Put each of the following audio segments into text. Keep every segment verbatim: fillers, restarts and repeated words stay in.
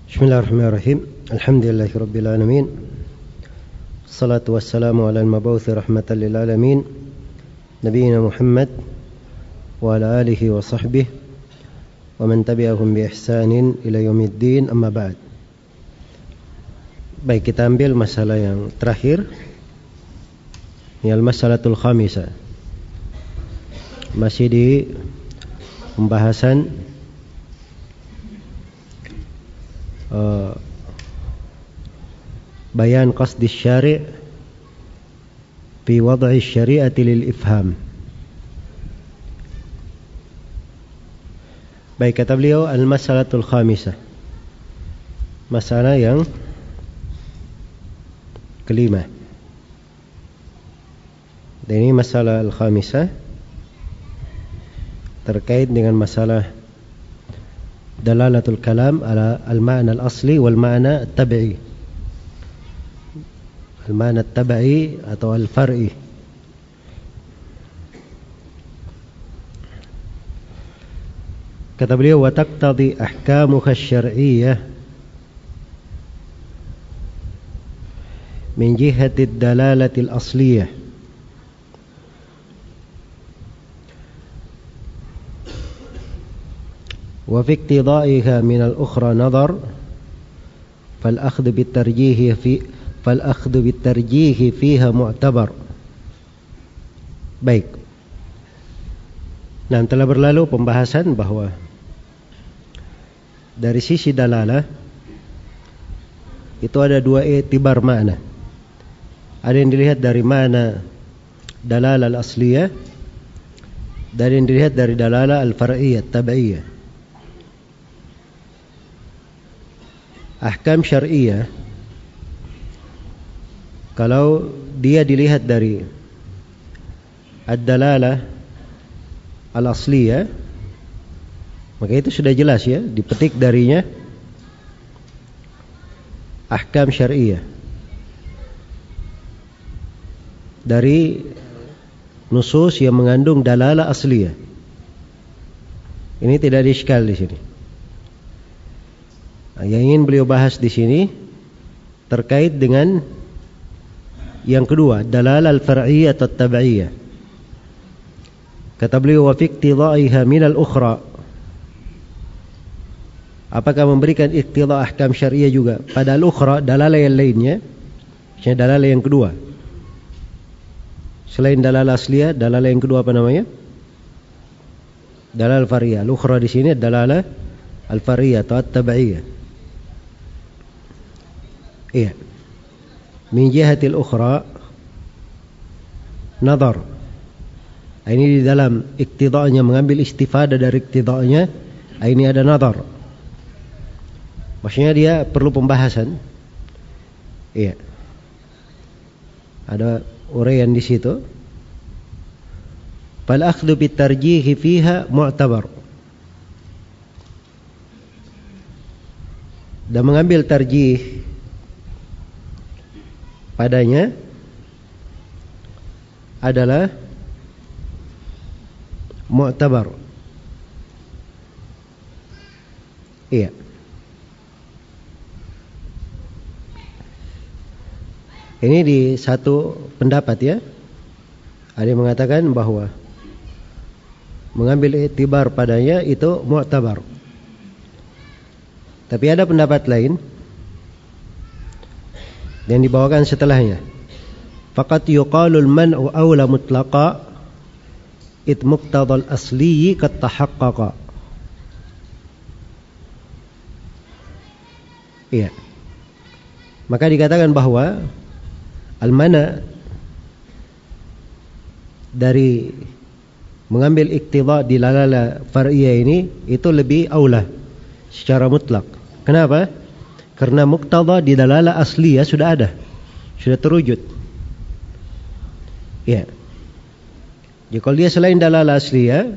Bismillahirrahmanirrahim. Alhamdulillahirabbil alamin. Wassalatu wassalamu ala al-mab'uts rahmatan lil alamin. Nabiyyina Muhammad wa ala alihi wa sahbihi wa man tabi'ahum bi ihsanin ila yaumiddin, amma ba'd. Baik, kita ambil masalah yang terakhir. Ini al-masalatul khamisah. Masih di pembahasan Uh, bayan qasdi syari' fi wad'i syari'ati lil ifham. Baik, kata beliau al-masalatul khamisah, masalah yang kelima. Dan ini masalah al-khamisah terkait dengan masalah dalalatul kalam ala al-ma'na al-asli wal ma'na at-tabi'i. Al-ma'na at-tabi'i atau al-far'i. Kata beliau, wa taqtadi ahkamuha asy-syar'iyyah min jihati ad-dalalati al-asliyah wa fi iqtidaiha min al-ukhra nadhar fal akhdhu bit tarjih fi fal akhdhu bit tarjih fiha mu'tabar. Baik. Nah, telah berlalu pembahasan bahwa dari sisi dalalah itu ada dua i'tibar makna. Ada yang dilihat dari makna dalalah al-asliyah, dan yang dilihat dari dalalah al-far'iyyah, tabi'iyah. Ahkam syar'iyah, kalau dia dilihat dari ad-dalalah al-asliyah, maka itu sudah jelas ya, dipetik darinya ahkam syar'iyah dari nusus yang mengandung dalalah asliyah. Ini tidak ada iskal di sini. Yang ingin beliau bahas di sini terkait dengan yang kedua, dalalah al-far'iyyah atau tabi'iyah. Kata beliau, wa fi iqtidaiha min al-ukhra. Apakah memberikan iqtida ahkam syariah juga pada al-ukhra, dalalah yang lainnya? Maksudnya dalalah yang kedua. Selain dalalah asliyah, dalalah yang kedua apa namanya? Dalalah al-far'iyyah. Al-ukhra di sini dalalah al-far'iyyah atau at-tabi'iyah. Iya. Min jihatil ukhra nadhar. Ini di dalam iktidanya, mengambil istifadah dari iktidanya, ini ada nadhar. Maksudnya dia perlu pembahasan. Iya. Ada uraian di situ. Fal akhdhu bit tarjih fiha mu'tabar. Dan mengambil tarjih padanya adalah mu'tabar. Iya. Ini di satu pendapat ya. Ada yang mengatakan bahwa mengambil i'tibar padanya itu mu'tabar. Tapi ada pendapat lain yang dibawakan setelahnya. Faqat yuqalul man'u awla mutlaqa it muqtadal asliyi kat tahaqqaqa. Iya. Maka dikatakan bahwa al-mana dari mengambil iqtida di dalalah far'iyah ini itu lebih aula secara mutlak. Kenapa? Karena muqtada di dalalah asliyah sudah ada, sudah terwujud. Ya. Jadi kalau dia selain dalalah asliyah,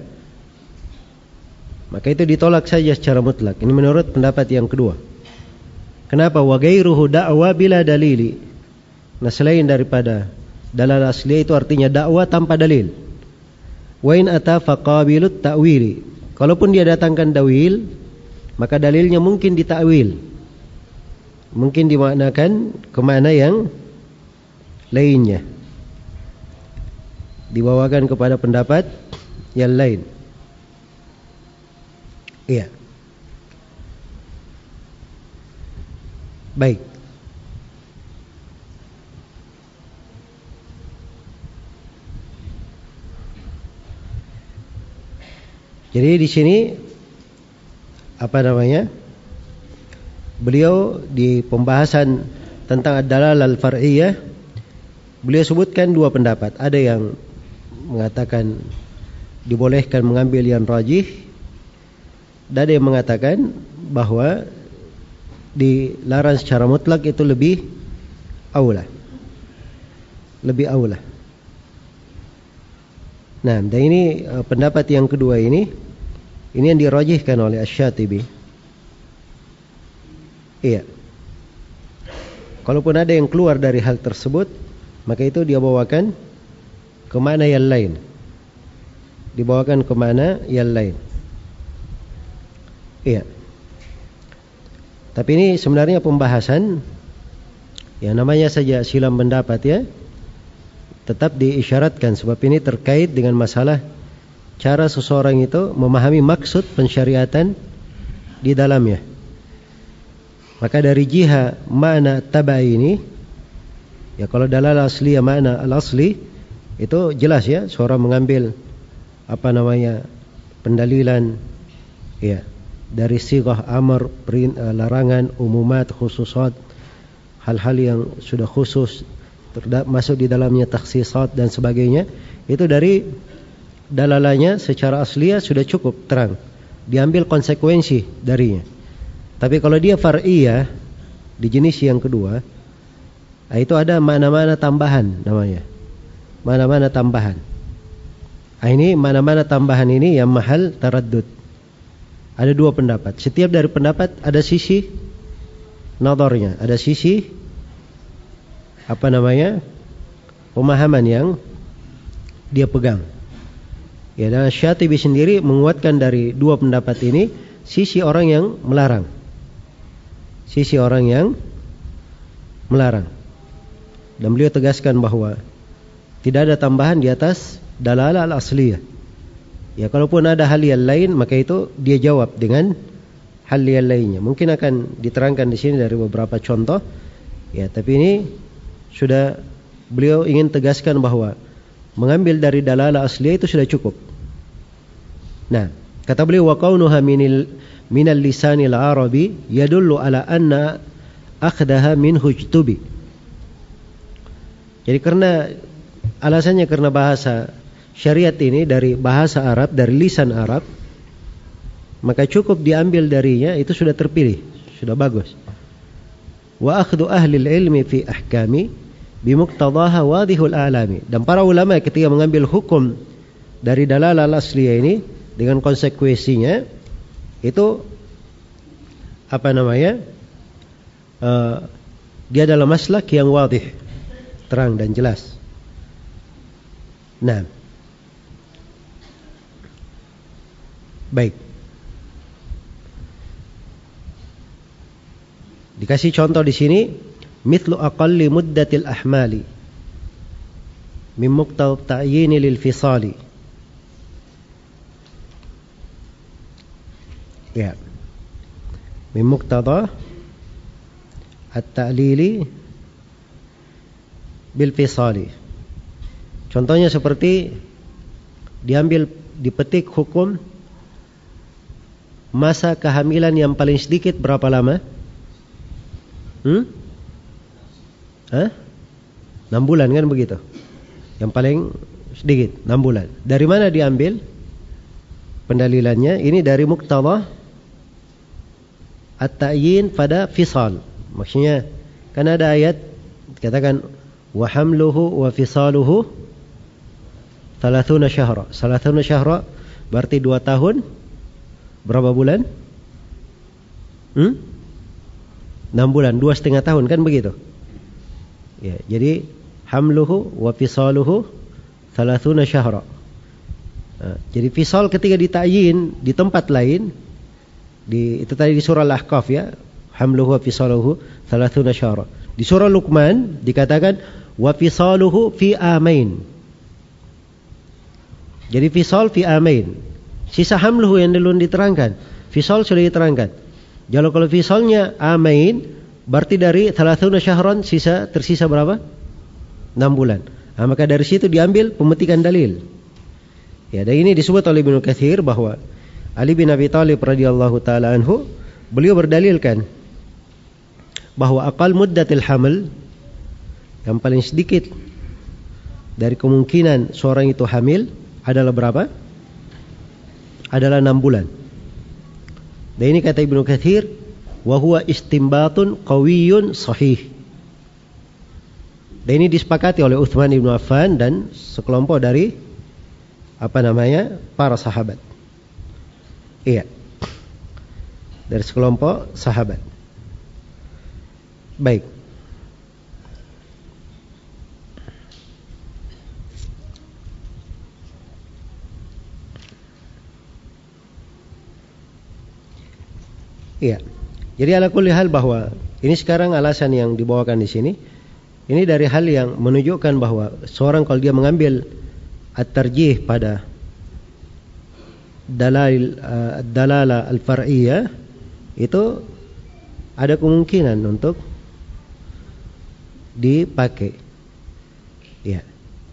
maka itu ditolak saja secara mutlak. Ini menurut pendapat yang kedua. Kenapa? Wa ghairuhu da'wa bila dalili. Nah, selain daripada dalalah asliyah itu artinya dakwah tanpa dalil. Wa in ata faqabilut ta'wili. Kalaupun dia datangkan dalil, maka dalilnya mungkin ditakwil. mungkin dimaknakan kemana yang lainnya, dibawakan kepada pendapat yang lain. Iya. Baik. Jadi di sini apa namanya? Beliau di pembahasan tentang ad-dalalah al-far'iyah, beliau sebutkan dua pendapat. Ada yang mengatakan dibolehkan mengambil yang rajih, dan ada yang mengatakan bahwa dilarang secara mutlak itu lebih aula. Lebih aula. Nah, dan ini uh, pendapat yang kedua ini, ini yang dirajihkan oleh Asy-Syatibi. Iya. Kalaupun ada yang keluar dari hal tersebut, maka itu dia bawakan ke mana yang lain. Dibawakan ke mana yang lain. Iya. Tapi ini sebenarnya pembahasan yang namanya saja silam pendapat ya, tetap diisyaratkan sebab ini terkait dengan masalah cara seseorang itu memahami maksud pensyariatan di dalamnya. Maka dari jihad makna tabai ini, ya kalau dalalah asli ya makna al-asli itu jelas ya, seorang mengambil apa namanya pendalilan ya dari sighah amr, larangan, umumat, khususat, hal-hal yang sudah khusus masuk di dalamnya, takhsisat dan sebagainya, itu dari dalalahnya secara asliya sudah cukup terang, diambil konsekuensi darinya. Tapi kalau dia far'iyah di jenis yang kedua, itu ada mana-mana tambahan namanya, mana-mana tambahan. Ini mana-mana tambahan ini yang mahal taraddud. Ada dua pendapat. Setiap dari pendapat ada sisi nadharnya, ada sisi apa namanya pemahaman yang dia pegang. Ya, dan Syatibi sendiri menguatkan dari dua pendapat ini sisi orang yang melarang, sisi orang yang melarang. Dan beliau tegaskan bahwa tidak ada tambahan di atas dalalah al-asliyah. Ya, kalaupun ada hal yang lain, maka itu dia jawab dengan hal yang lainnya. Mungkin akan diterangkan di sini dari beberapa contoh. Ya, tapi ini sudah beliau ingin tegaskan bahwa mengambil dari dalalah asliyah itu sudah cukup. Nah, kata beliau wa kaunuha minil minal lisanil arabi yadullu ala anna akhdaha minhu ijtubi. Jadi karena alasannya karena bahasa syariat ini dari bahasa Arab, dari lisan Arab, maka cukup diambil darinya itu sudah terpilih, sudah bagus. Wa akhdhu ahli ilmi fi ahkami bimuqtadaha wadihul alami. Dan para ulama ketika mengambil hukum dari dalalah al-asliyah ini dengan konsekuensinya itu apa namanya? Uh, dia adalah maslak yang wadih, terang dan jelas. Nah, baik. Dikasih contoh di sini, mithlu aqalli muddatil ahmali min muqtad ta'yin lil fisali. Ya. Min muqtada at-ta'lili bil fisali. Contohnya seperti diambil dipetik hukum masa kehamilan yang paling sedikit berapa lama? Hmm? Hah? enam bulan kan begitu? Yang paling sedikit enam bulan. Dari mana diambil pendalilannya? Ini dari muqtada at-ta'yin pada fisal. Maksudnya kan ada ayat katakan wa hamluhu wa fisaluhu thalathuna syahra. Thalathuna syahra berarti dua tahun. Berapa bulan? Hmm? enam bulan, dua setengah tahun kan begitu? Ya, jadi hamluhu wa fisaluhu thalathuna syahra. Nah, jadi fisal ketika dita'yin di tempat lain, di itu tadi di surah Al-Ahqaf ya, hamluhu wa fisaluhu thalathuna syahra. Di surah Luqman dikatakan wa fisaluhu fi amain. Jadi fisal fi amain. Sisa hamluhu yang dulu diterangkan. Fisal sudah diterangkan. Jadi kalau fisalnya amain, berarti dari thalathuna syahran sisa tersisa berapa? enam bulan. Nah, maka dari situ diambil pemetikan dalil. Ya, dan ini disebut oleh Ibnu Katsir bahwa Ali bin Abi Thalib radhiyallahu taala anhu, beliau berdalilkan bahwa aqal muddatil haml, yang paling sedikit dari kemungkinan seorang itu hamil adalah berapa? Adalah enam bulan. Dan ini kata Ibnu Katsir, wa huwa istimbatun qawiyyun sahih. Dan ini disepakati oleh Utsman bin Affan dan sekelompok dari apa namanya? Para sahabat. Iya. Dari sekelompok sahabat. Baik. Iya. Jadi ala kulli hal bahwa ini sekarang alasan yang dibawakan di sini, ini dari hal yang menunjukkan bahwa seorang kalau dia mengambil at-tarjih pada dalil uh, dalala al-far'iyah, itu ada kemungkinan untuk dipakai. Ya.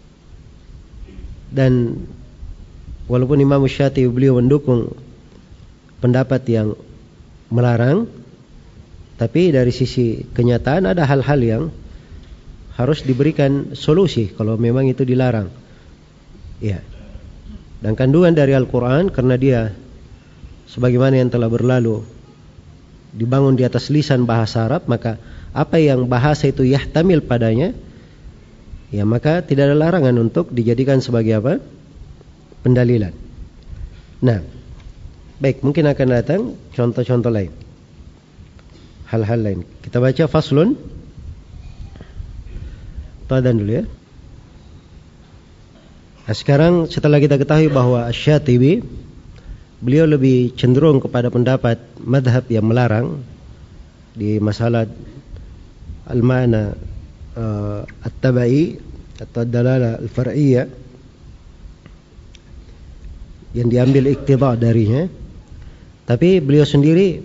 Dan walaupun Imam Syafi'i beliau mendukung pendapat yang melarang, tapi dari sisi kenyataan ada hal-hal yang harus diberikan solusi kalau memang itu dilarang. Ya. Dan kandungan dari Al-Quran, karena dia sebagaimana yang telah berlalu dibangun di atas lisan bahasa Arab, maka apa yang bahasa itu yahtamil padanya, ya maka tidak ada larangan untuk dijadikan sebagai apa? Pendalilan. Nah, baik, mungkin akan datang contoh-contoh lain, hal-hal lain. Kita baca faslun. Tadan dulu ya. Nah, sekarang setelah kita ketahui bahwa Asy-Syatibi beliau lebih cenderung kepada pendapat madhab yang melarang di masalah al-ma'na uh, at-tabai atau dalalah al-far'iyah yang diambil iktidha darinya, tapi beliau sendiri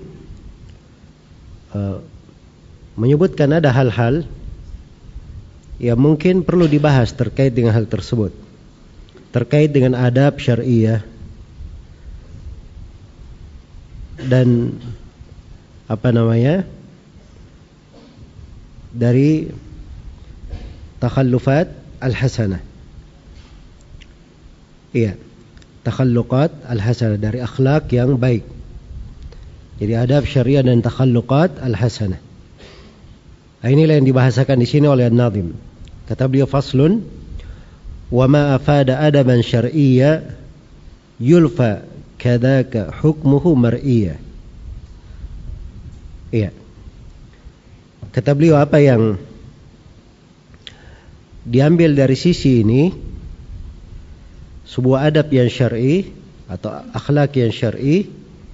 uh, menyebutkan ada hal-hal yang mungkin perlu dibahas terkait dengan hal tersebut, terkait dengan adab syariah dan apa namanya dari takhallufat al-hasanah. Iya, takhalluqat al-hasanah, dari akhlak yang baik. Jadi adab syariah dan takhalluqat al-hasanah. Nah, inilah yang dibahasakan di sini oleh An-Nadhim. Kata beliau faslun, wa ma afada adaban syar'iyya yulfa kadzaka hukmuhu mar'iyya. Iya. Kata beliau apa yang diambil dari sisi ini, sebuah adab yang syar'i atau akhlak yang syar'i,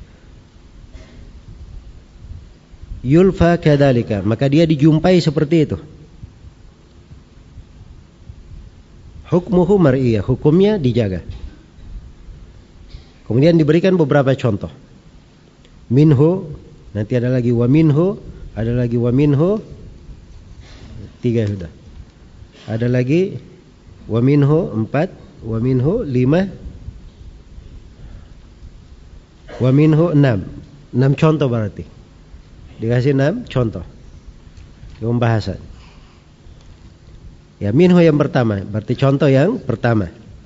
yulfa kadzalika, maka dia dijumpai seperti itu. Hukmuhu mar'iyah, hukumnya dijaga. Kemudian diberikan beberapa contoh. Minhu, nanti ada lagi wa minhu, ada lagi wa minhu, tiga sudah. Ada lagi wa minhu empat, wa minhu lima, wa minhu enam. Enam contoh berarti. Dikasih enam contoh pembahasan. Ya, minhu yang pertama, berarti contoh yang pertama.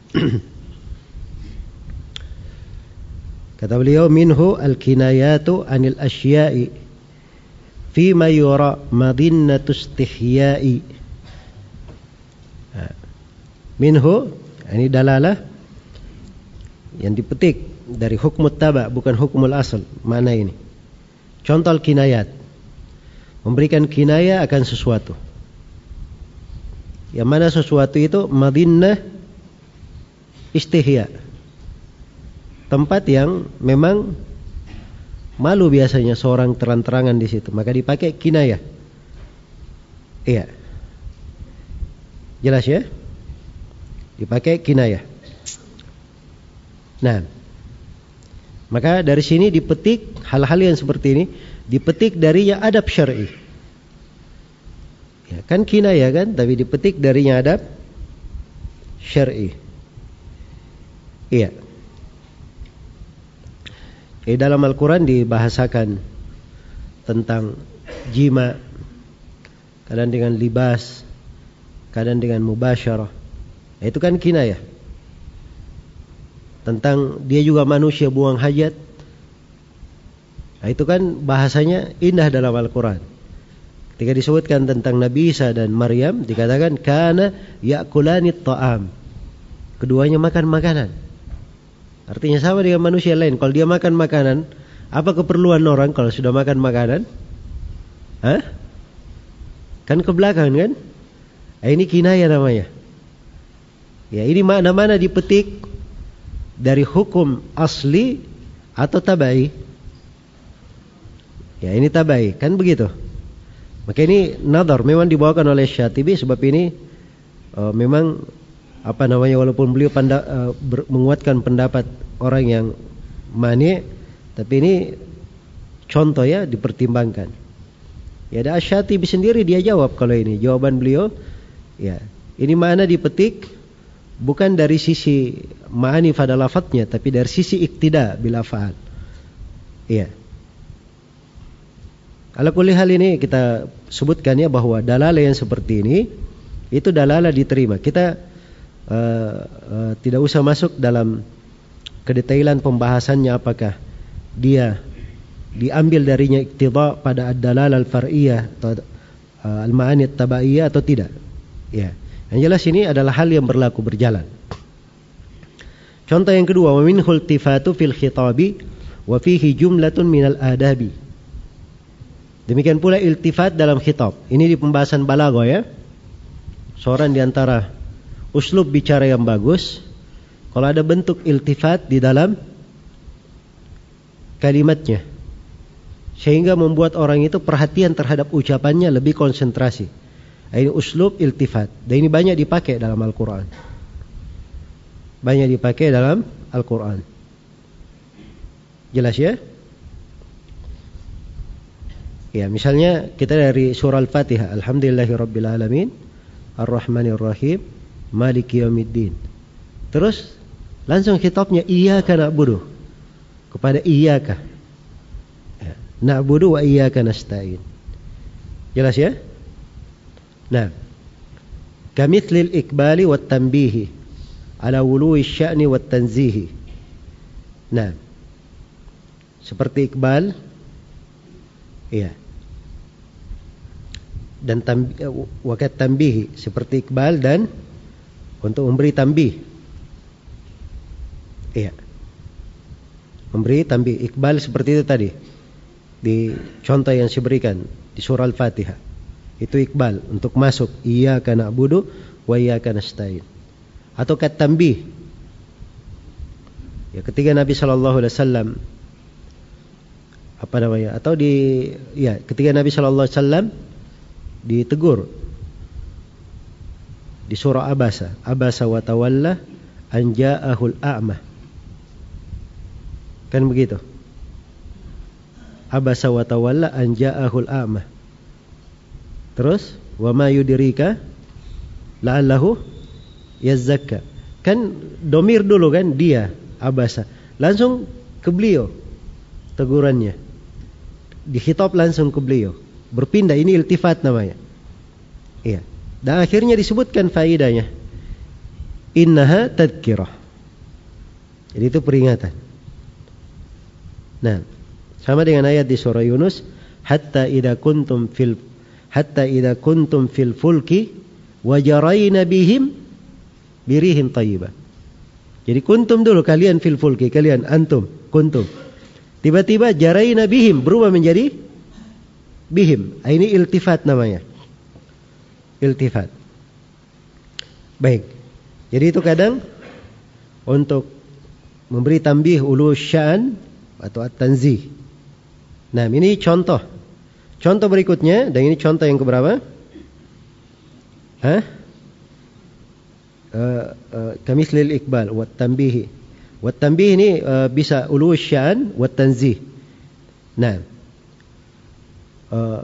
Kata beliau, minhu al-kinayatu anil asya'i fima yura madinnatu istihya'i. Minhu, ini dalalah yang dipetik dari hukmut taba, bukan hukmul asal. Mana ini? Contoh kinayat, memberikan kinayah akan sesuatu. Yang mana sesuatu itu madinnah istihya, tempat yang memang malu biasanya seorang terang-terangan di situ, maka dipakai kinayah. Iya. Jelas ya? Dipakai kinayah. Nah, maka dari sini dipetik hal-hal yang seperti ini, dipetik darinya adab syar'i. Ya, kan kinayah kan, tapi dipetik darinya adab syar'i. Iya. Di dalam Al-Quran dibahasakan tentang jima, kadang dengan libas, kadang dengan mubasyarah. Nah, itu kan kinayah. Tentang dia juga manusia buang hajat. Nah, itu kan bahasanya indah dalam Al-Quran. Ketika disebutkan tentang Nabi Isa dan Maryam, dikatakan kana ya'kulani ta'am. Keduanya makan makanan. Artinya sama dengan manusia lain. Kalau dia makan makanan, apa keperluan orang kalau sudah makan makanan? Hah? Kan ke belakang kan? Nah, ini kinayah namanya. Ya, ini mana-mana dipetik dari hukum asli atau tabai. Ya, ini tabai, kan begitu. Maka ini nadhar memang dibawakan oleh Syatibi, sebab ini uh, memang apa namanya, walaupun beliau panda, uh, ber, menguatkan pendapat orang yang mani, tapi ini contoh ya, dipertimbangkan. Ya, ada Syatibi sendiri dia jawab kalau ini jawaban beliau. Ya, ini mana dipetik bukan dari sisi ma'ani pada lafadznya, tapi dari sisi iktida bil af'al. Iya. Ala kulli hal ini kita sebutkan ya, bahwa dalalah yang seperti ini itu dalalah diterima. Kita uh, uh, tidak usah masuk dalam kedetailan pembahasannya, apakah dia diambil darinya iktida pada ad-dalalah al-far'iyah atau uh, al-ma'ani at-tabaiyah atau tidak. Ya. Yang jelas ini adalah hal yang berlaku berjalan. Contoh yang kedua, wa minhul tifatu fil khitabi wa fihi jumlatun minal adabi. Demikian pula iltifat dalam khitab. Ini di pembahasan balaghah ya. Seorang di antara uslub bicara yang bagus, kalau ada bentuk iltifat di dalam kalimatnya, sehingga membuat orang itu perhatian terhadap ucapannya, lebih konsentrasi. Ini uslub iltifat. Dan ini banyak dipakai dalam Al-Quran. Banyak dipakai dalam Al-Quran. Jelas ya? Ya, misalnya kita dari surah Al-Fatihah, Alhamdulillahirabbil alamin, Ar-Rahmanir-Rahim, Maliki Yaumiddin. Terus langsung khitabnya iyyaka na'budu, kepada iyyaka. Ya, na'budu wa iyyaka nasta'in. Jelas ya? Nah, kamithlil ikbali wat tanbihi ala wuluwi sya'ni wat tanzihi. Nah, seperti ikbal, iya, dan wakat tanbihi, seperti ikbal dan untuk memberi tanbih, iya, memberi tanbih. Ikbal seperti itu tadi di contoh yang saya berikan di surah Al-Fatihah. Itu ikbal untuk masuk, iyyaka na'budu wa iyyaka nasta'in. Atau kat tanbih, ya, ketika Nabi sallallahu alaihi wasallam apa namanya, atau di ya ketika Nabi sallallahu alaihi wasallam ditegur di surah Abasa, Abasa wa tawalla an ja'ahul a'ma. Kan begitu. Abasa wa tawalla an ja'ahul a'ma. Terus wa ma yudrika la'allahu yazakka. Kan domir dulu kan, dia Abasa, langsung ke beliau tegurannya, dikhitab langsung ke beliau, berpindah. Ini iltifat namanya. Iya. Dan akhirnya disebutkan faidahnya, innaha tadhkirah. Jadi itu peringatan. Nah, sama dengan ayat di surah Yunus, hatta idza kuntum fil hatta idza kuntum fil fulki wajarayna bihim birihin thayyibah. Jadi kuntum dulu, kalian fil fulki, kalian antum kuntum. Tiba-tiba jarayna bihim berubah menjadi bihim. Ini iltifat namanya. Iltifat. Baik. Jadi itu kadang untuk memberi tambih ulu sya'an atau at-tanzih. Nah, ini contoh. Contoh berikutnya, dan ini contoh yang keberapa? Hah? Uh, uh, Kamislil iqbal wa tanbihi. Wa tanbih ini uh, bisa ulu sya'an wa tanzih. Nah, uh,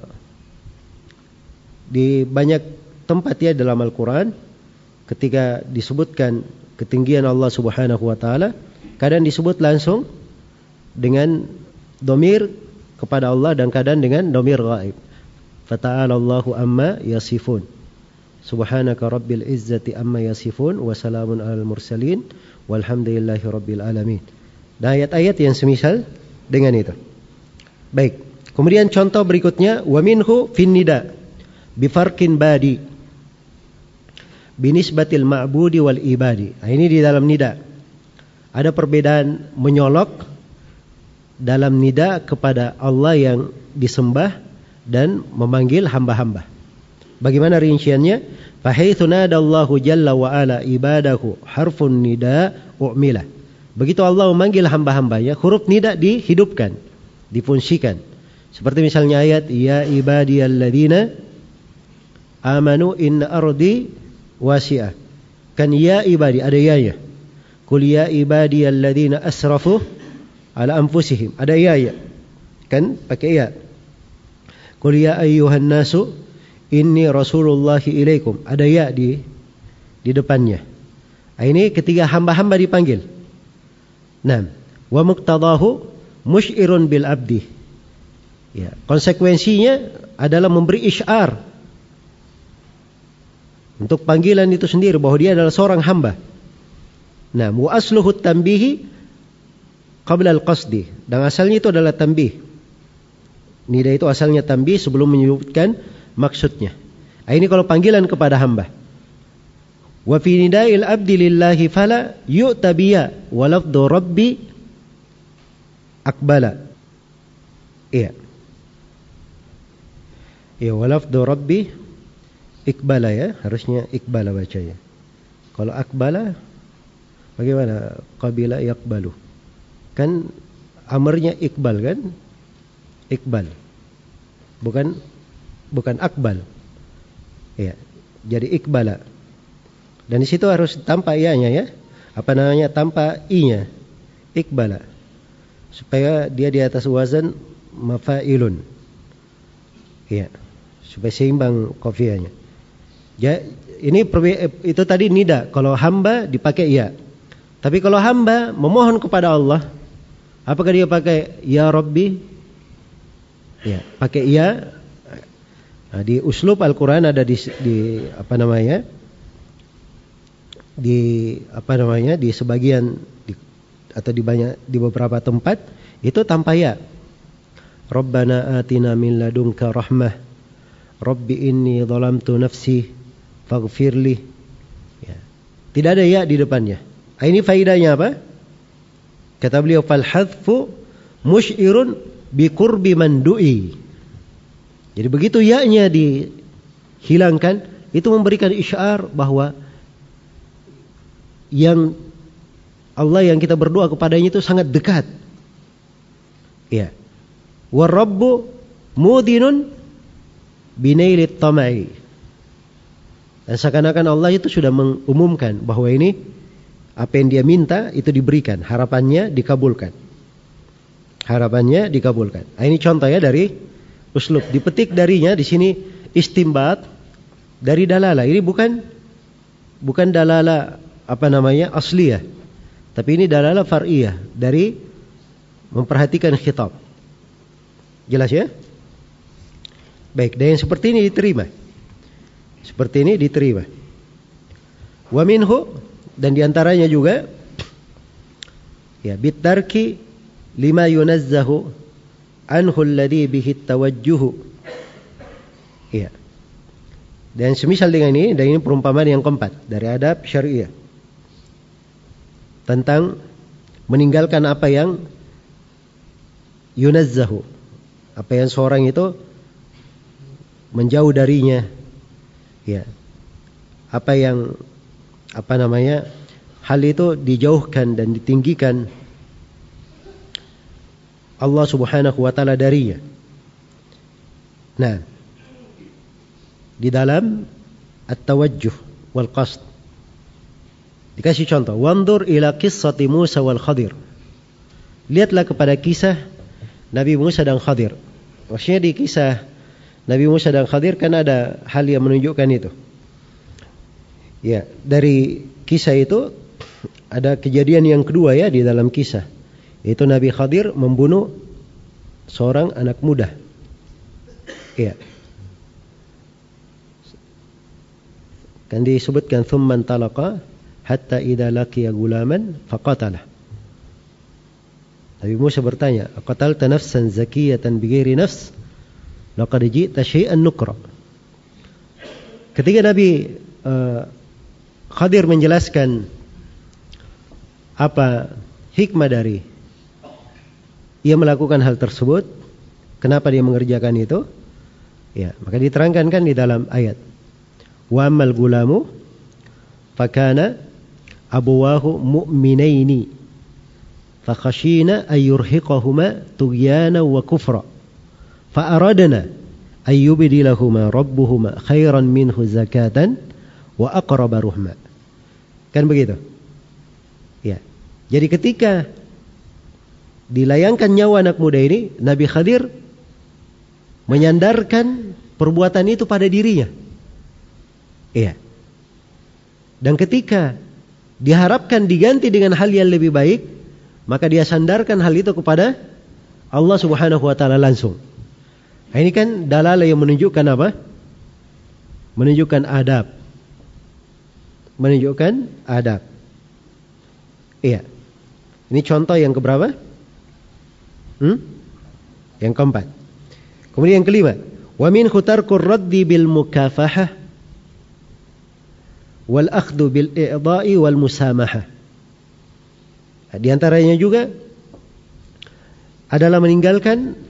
di banyak tempat ya dalam Al-Quran, ketika disebutkan ketinggian Allah Subhanahu wa taala, kadang disebut langsung dengan domir kepada Allah dan kadang dengan domir ghaib. Fata'ala Allahu amma yasifun. Subhanaka rabbil izzati amma yasifun wa salamun alal mursalin walhamdulillahi rabbil alamin. Dan ayat-ayat yang semisal dengan itu. Baik. Kemudian contoh berikutnya, wa minhu fin nida bi farqin badi binisbatil ma'budi wal ibadi. Nah, ini di dalam nida ada perbedaan menyolok dalam nida kepada Allah yang disembah dan memanggil hamba-hamba. Bagaimana rinciannya? Fahaitsu nadallahu jalla wa ala ibadahu harfun nida u'mila. Begitu Allah memanggil hamba-hambanya, huruf nida dihidupkan, difungsikan. Seperti misalnya ayat ya ibadiyalladzina amanu inna ardi wasi'ah. Kan ya ibadi ada ya-nya. Qul ya ibadiyalladzina asrafu ala anfusihim. Ada ya-nya. Kan pakai ya. Qul ya ayyuhan nasu inni rasulullahi ilaikum. Ada ya di di depannya. Nah, ini ketiga hamba-hamba dipanggil. Nah, wa muqtadahu musy'irun bil abdi. Ya, konsekuensinya adalah memberi isyar untuk panggilan itu sendiri bahwa dia adalah seorang hamba. Nah, wa asluhu tanbihi qabla al-qasdi. Dan asalnya itu adalah tanbih. Nida itu asalnya tanbih sebelum menyebutkan maksudnya. Nah, ini kalau panggilan kepada hamba. Wa fi nida'il abdi lillahi fala yu'tabiya wa lafdhu rabbi akbala. Iya. Iya, wa lafdhu rabbi ikbala ya, harusnya ikbala bacanya. Kalau akbala bagaimana? Qabila yakbalu. Kan amarnya ikbal kan? Ikbal. Bukan bukan akbal. Ya, jadi ikbala. Dan di situ harus tanpa i-nya ya. Apa namanya? Tanpa i-nya. Ikbala. Supaya dia di atas wazan mafa'ilun. Ya. Supaya seimbang qafiyahnya. Ya, ini itu tadi nida. Kalau hamba dipakai ya. Tapi kalau hamba memohon kepada Allah, apakah dia pakai ya Rabbi? Ya, pakai ya. Nah, di uslub Al-Quran ada di, di apa namanya? Di apa namanya? Di sebagian di, atau di banyak di beberapa tempat itu tanpa ya. Rabbana atina min ladunka rahmah. Rabbi inni dhalamtu nafsi faghfirli. Ya. Tidak ada ya di depannya. Nah, ini faedahnya apa? Kata beliau fal hadfu musy'irun bi qurbi man du'i. Jadi begitu ya-nya dihilangkan, itu memberikan isyar bahwa yang Allah yang kita berdoa kepadanya itu sangat dekat. Ya. Wa rabbu mudinun binailit tamai. Dan seakan-akan Allah itu sudah mengumumkan bahwa ini apa yang dia minta itu diberikan, harapannya dikabulkan. Harapannya dikabulkan. Nah, ini contoh ya dari uslub, dipetik darinya di sini istimbat dari dalalah. Ini bukan bukan dalalah apa namanya asliyah, tapi ini dalalah far'iyah dari memperhatikan khitab. Jelas ya? Baik, dan yang seperti ini diterima. Seperti ini diterima. Wa minhu, dan diantaranya juga ya bitarki lima yunazzahu anhu alladhi bihi tawajjuhu. Iya. Dan semisal dengan ini, dan ini perumpamaan yang keempat dari adab syariah tentang meninggalkan apa yang yunazzahu, apa yang seorang itu menjauh darinya. Ya. Apa yang apa namanya? Hal itu dijauhkan dan ditinggikan. Allah Subhanahu wa taala darinya. Nah, di dalam at-tawajjuh wal qasd dikasih contoh, wandur ila qissati Musa wal Khadir. Lihatlah kepada kisah Nabi Musa dan Khadir. Maksudnya di kisah Nabi Musa dan Khadir kan ada hal yang menunjukkan itu. Ya, dari kisah itu ada kejadian yang kedua ya di dalam kisah. Yaitu Nabi Khadir membunuh seorang anak muda. Ya. Kan disebutkan thumman talaqa hatta idza laqiya gulaman faqatalah. Nabi Musa bertanya, aqatalta nafsan zakiyatan bighairi nafs? Laqad ji'ta syai'an nukra. Ketika Nabi uh, Khadir menjelaskan apa hikmah dari ia melakukan hal tersebut, kenapa dia mengerjakan itu? Ya, maka diterangkan kan di dalam ayat. Wa ammal gulamu fakana abuwahu mu'minaini fakhashina ayyurhiqahuma tughyana wa kufra fa aradna ayyubdilahuma rabbuhuma khairan minhu zakatan wa aqraba ruhma. Kan begitu? Ya. Jadi ketika dilayangkan nyawa anak muda ini, Nabi Khadir menyandarkan perbuatan itu pada dirinya. Iya. Dan ketika diharapkan diganti dengan hal yang lebih baik, maka dia sandarkan hal itu kepada Allah Subhanahu wa taala langsung. Nah, ini kan dalalah yang menunjukkan apa? Menunjukkan adab. Menunjukkan adab. Iya. Ini contoh yang keberapa? Hmm? Yang keempat. Kemudian yang kelima, wa min khutarkur raddi bil mukafahah wal akhdhu bil i'dha'i wal musamahah. Di antaranya juga adalah meninggalkan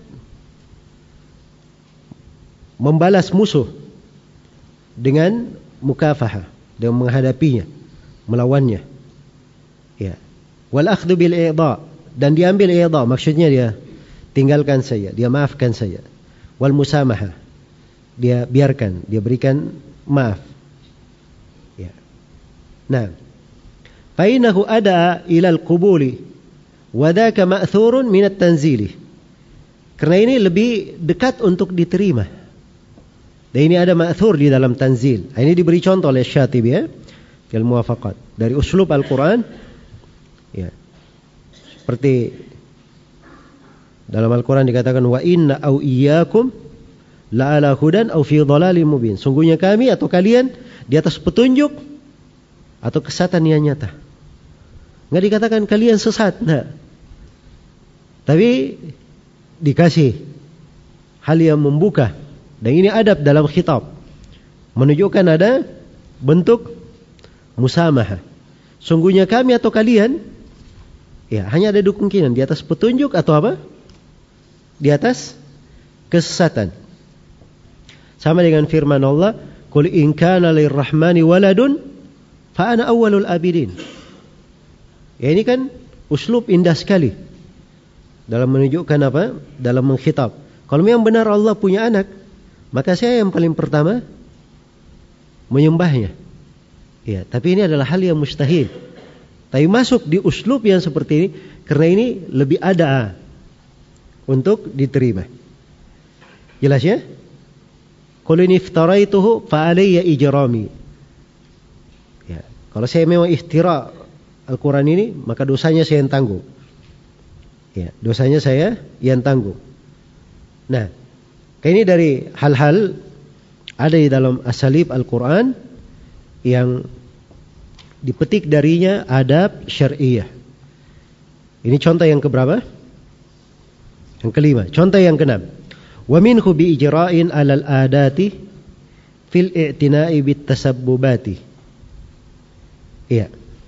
membalas musuh dengan mukafahah, dengan menghadapinya, melawannya. Ya. Wal akhdhu bil i'dha', dan diambil i'dha, maksudnya dia tinggalkan saja, dia maafkan saja. Wal musamahah, dia biarkan, dia berikan maaf. Ya. Nah, fa innahu ada ila al-qubuli wa dzaka ma'thurun min at-tanzili. Karena ini lebih dekat untuk diterima. Dan ini ada ma'thur di dalam tanzil. Ini diberi contoh oleh Syatibi ya, fil muwafaqat. Dari uslub Al-Qur'an. Ya. Seperti dalam Al-Quran dikatakan wa inna au iyyakum la ala hudan au fi dhalalin mubin. Sungguhnya kami atau kalian di atas petunjuk atau kesesatan yang nyata. Enggak dikatakan kalian sesat, enggak. Tapi dikasih hal yang membuka, dan ini adab dalam khitab. Menunjukkan ada bentuk musamahah. Sungguhnya kami atau kalian, ya, hanya ada dua kemungkinan, di atas petunjuk atau apa? Di atas kesesatan. Sama dengan firman Allah, "Qul in kana lirrahmani waladun fa ana awwalul abidin." Ya, ini kan uslub indah sekali dalam menunjukkan apa? Dalam mengkhitab. Kalau memang benar Allah punya anak, maka saya yang paling pertama menyembahnya. Ya, tapi ini adalah hal yang mustahil. Tapi masuk di uslub yang seperti ini karena ini lebih ada untuk diterima. Jelas ya? Qul in iftaraituhu fa alayya ijrami. Ya, kalau saya memang iftira Al-Quran ini, maka dosanya saya yang tanggung. Ya, dosanya saya yang tanggung. Nah, ini dari hal-hal ada di dalam asalib Al-Quran yang dipetik darinya adab syar'iyah. Ini contoh yang keberapa? Yang kelima. Contoh yang keenam. Wa minhu bi ijra'in 'alal adati fil i'tina'i bit tasabbubati. Iya.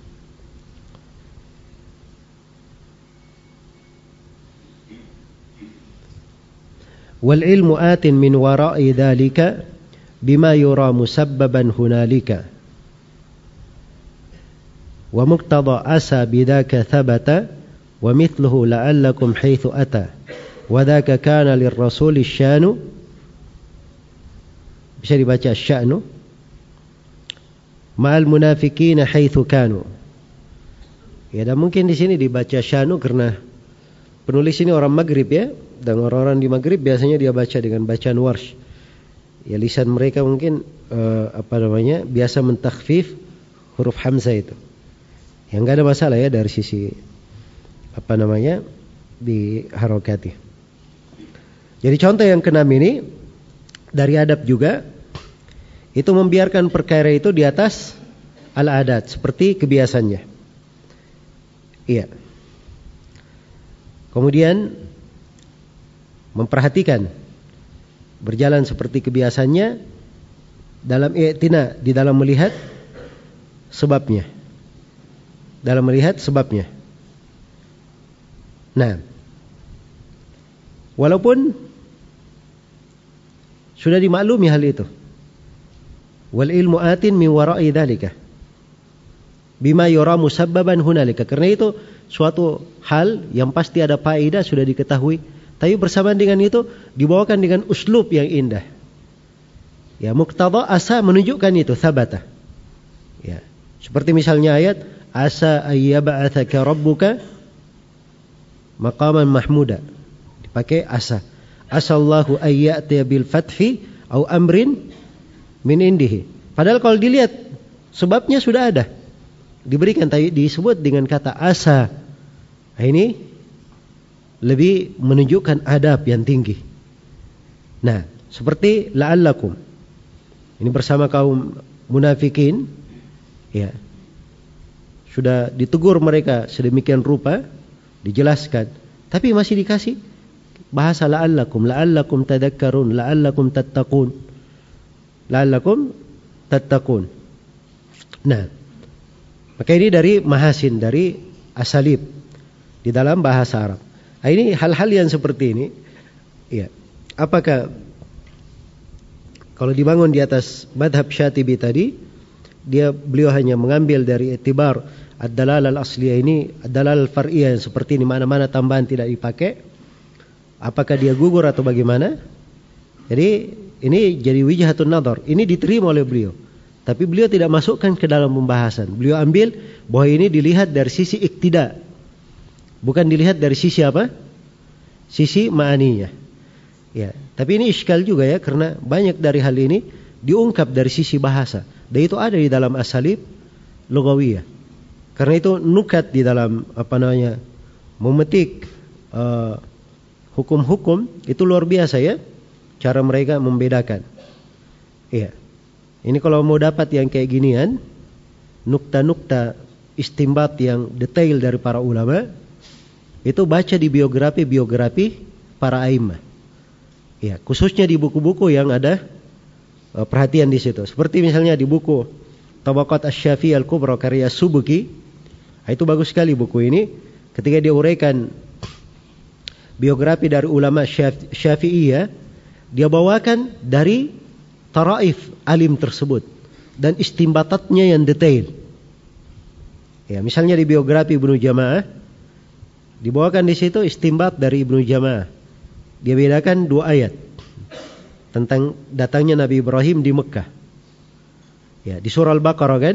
Wal ilmu atin min wara'i dhalika bima yura musabbaban hunalika. ومقتضى أسى بذاك ثبت ومثله لعلكم حيث أتى Wadaka kana lirrasuli syanu. Bisa dibaca sya'nu. Ma'al munafiqina haitsu kanu. Ya, dan mungkin di sini dibaca syanu karena penulis ini orang Maghrib ya, dan orang-orang di Maghrib biasanya dia baca dengan bacaan warsh. Ya, lisan mereka mungkin uh, apa namanya biasa mentakhfif huruf hamzah itu. Yang enggak ada masalah ya dari sisi apa namanya di harokati. Jadi contoh yang keenam ini dari adab juga itu membiarkan perkara itu di atas al-adat seperti kebiasaannya. Iya. Kemudian memperhatikan berjalan seperti kebiasaannya dalam i'tina, di dalam melihat sebabnya. Dalam melihat sebabnya. Nah, walaupun sudah dimaklumi hal itu. Wal ilmu atin min wara'i dzalika. Bima yura musabbaban hunalika. Karena itu suatu hal yang pasti ada faedah sudah diketahui. Tapi bersamaan dengan itu dibawakan dengan uslub yang indah. Ya, muqtada asa menunjukkan itu sabata. Ya, seperti misalnya ayat asa ayyab'atsaka rabbuka maqaman mahmuda. Dipakai asa. Asallahu ayyati bil fathi au amrin min indihi. Padahal kalau dilihat sebabnya sudah ada. Diberikan tapi disebut dengan kata asa. Nah, ini lebih menunjukkan adab yang tinggi. Nah, seperti la'allakum. Ini bersama kaum munafikin, ya. Sudah ditegur mereka sedemikian rupa, dijelaskan, tapi masih dikasih bahasa la'allakum, la'allakum tadakkarun, la'allakum tattaqun. La'allakum tattaqun. Nah, maka ini dari mahasin, dari asalib di dalam bahasa Arab. Nah, ini hal-hal yang seperti ini, ya. Apakah kalau dibangun di atas madhab Syatibi tadi, dia beliau hanya mengambil dari itibar ad-dalal al-asliyah ini, ad-dalal al-far'iyah yang seperti ini, mana-mana tambahan tidak dipakai. Apakah dia gugur atau bagaimana? Jadi ini jadi wijhatun nadhar. Ini diterima oleh beliau. Tapi beliau tidak masukkan ke dalam pembahasan. Beliau ambil bahwa ini dilihat dari sisi iktida. Bukan dilihat dari sisi apa? Sisi ma'aninya. Ya, tapi ini iskal juga ya, karena banyak dari hal ini diungkap dari sisi bahasa. Dan itu ada di dalam asalib lugawiyah. Karena itu nukat di dalam apa namanya? Memetik uh, hukum-hukum itu luar biasa ya. Cara mereka membedakan. Iya. Ini kalau mau dapat yang kayak ginian, nukta-nukta istimbat yang detail dari para ulama, itu baca di biografi-biografi para a'immah. Ya, khususnya di buku-buku yang ada uh, perhatian di situ. Seperti misalnya di buku Tabaqat Asy-Syafi'i Al-Kubra karya Subuki. Nah, itu bagus sekali buku ini. Ketika dia uraikan biografi dari ulama Syafi'iyah, dia bawakan dari taraif alim tersebut dan istimbatatnya yang detail. Ya, misalnya di biografi Ibnu Jama'ah dibawakan di situ istimbat dari Ibnu Jama'ah. Dia bedakan dua ayat tentang datangnya Nabi Ibrahim di Mekah. Ya, di surah Al-Baqarah kan?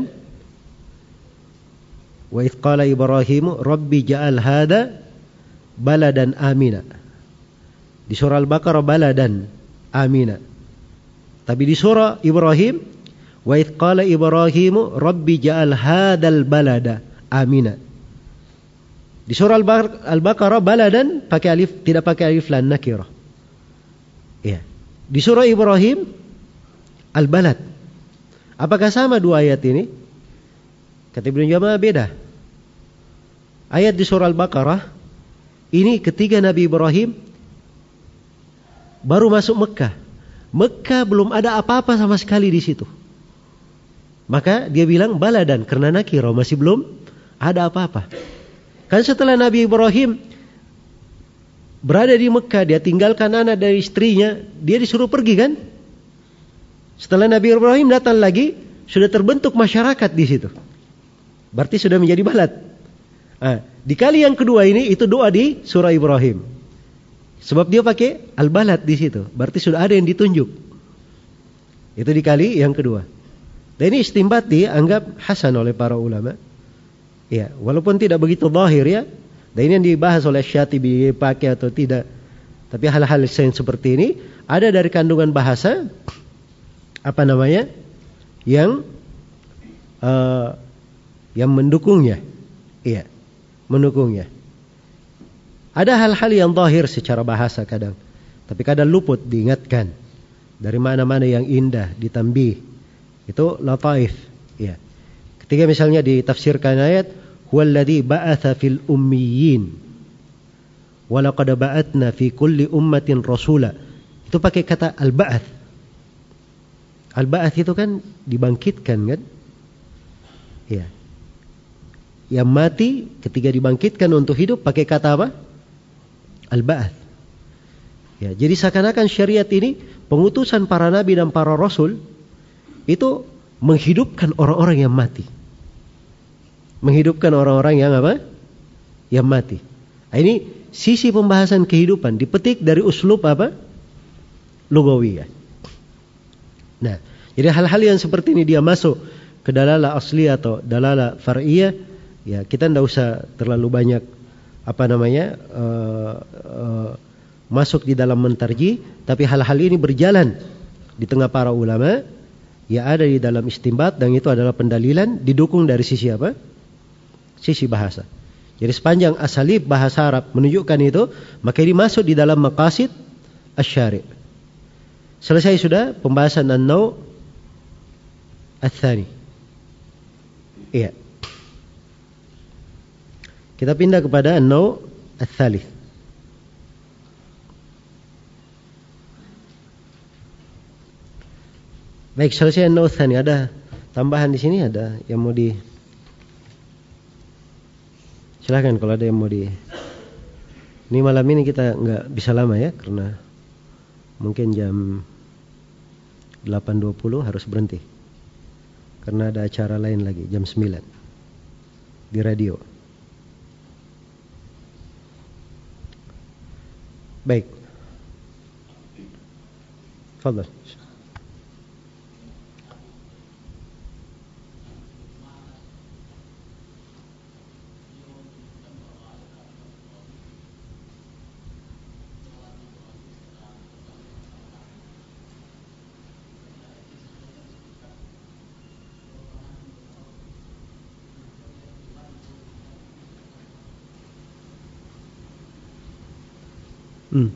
Wa idz qala Ibrahimu rabbi ja'al hada baladan amina. Di surah Al-Baqarah baladan amina. Tapi di surah Ibrahim wa idz qala Ibrahimu rabbi ja'al hadal balada amina. Di surah Al-Baqarah baladan pakai alif, tidak pakai alif lam nakirah. Ya. Di surah Ibrahim al-balad. Apakah sama dua ayat ini? Kata Ibnu Jama'ah beda. Ayat di surah Al-Baqarah ini ketika Nabi Ibrahim baru masuk Mekah. Mekah belum ada apa-apa sama sekali di situ. Maka dia bilang baladan karena nakirah, masih belum ada apa-apa. Kan setelah Nabi Ibrahim berada di Mekah, dia tinggalkan anak dari istrinya, dia disuruh pergi kan? Setelah Nabi Ibrahim datang lagi, sudah terbentuk masyarakat di situ. Berarti sudah menjadi balad. Nah, di kali yang kedua ini itu doa di surah Ibrahim. Sebab dia pakai al-balad di situ. Berarti sudah ada yang ditunjuk. Itu dikali yang kedua. Dan ini istinbat dianggap hasan oleh para ulama. Ya, walaupun tidak begitu zahir ya. Dan ini yang dibahas oleh Syatibi pakai atau tidak. Tapi hal-hal yang seperti ini ada dari kandungan bahasa apa namanya? Yang uh, yang mendukungnya. Iya, mendukungnya. Ada hal-hal yang zahir secara bahasa kadang, tapi kadang luput diingatkan dari mana-mana yang indah ditambih. Itu lataif. Ya. Ketika misalnya ditafsirkan ayat, "Huwallazi ba'atsa fil ummiyin wa laqad ba'atna fi kulli ummatin rasula." Itu pakai kata al-ba'ats. Al-ba'ats itu kan dibangkitkan kan? Ya. Yang mati ketika dibangkitkan untuk hidup pakai kata apa? Al-ba'ats. Ya, jadi seakan-akan syariat ini pengutusan para nabi dan para rasul itu menghidupkan orang-orang yang mati. Menghidupkan orang-orang yang apa? Yang mati. Nah, ini sisi pembahasan kehidupan dipetik dari uslub apa? Lugawiyah. Nah, jadi hal-hal yang seperti ini dia masuk ke dalalah asli atau dalalah far'iyah, ya kita tidak usah terlalu banyak apa namanya uh, uh, masuk di dalam mentarji, tapi hal-hal ini berjalan di tengah para ulama, ya ada di dalam istinbat, dan itu adalah pendalilan didukung dari sisi apa? Sisi bahasa. Jadi sepanjang asalib bahasa Arab menunjukkan itu, maka ini masuk di dalam maqasid asy-syari'. Selesai sudah pembahasan an-naw' ats-tsani. Iya. Kita pindah kepada an-naw' ats-tsalits. Baik, selesai an-naw' ats-tsani. Ada tambahan di sini, ada yang mau di silakan kalau ada yang mau di. Ini malam ini kita nggak bisa lama ya, karena mungkin jam delapan dua puluh harus berhenti. Karena ada acara lain lagi jam sembilan di radio. Baik. Fadhal. Hmm.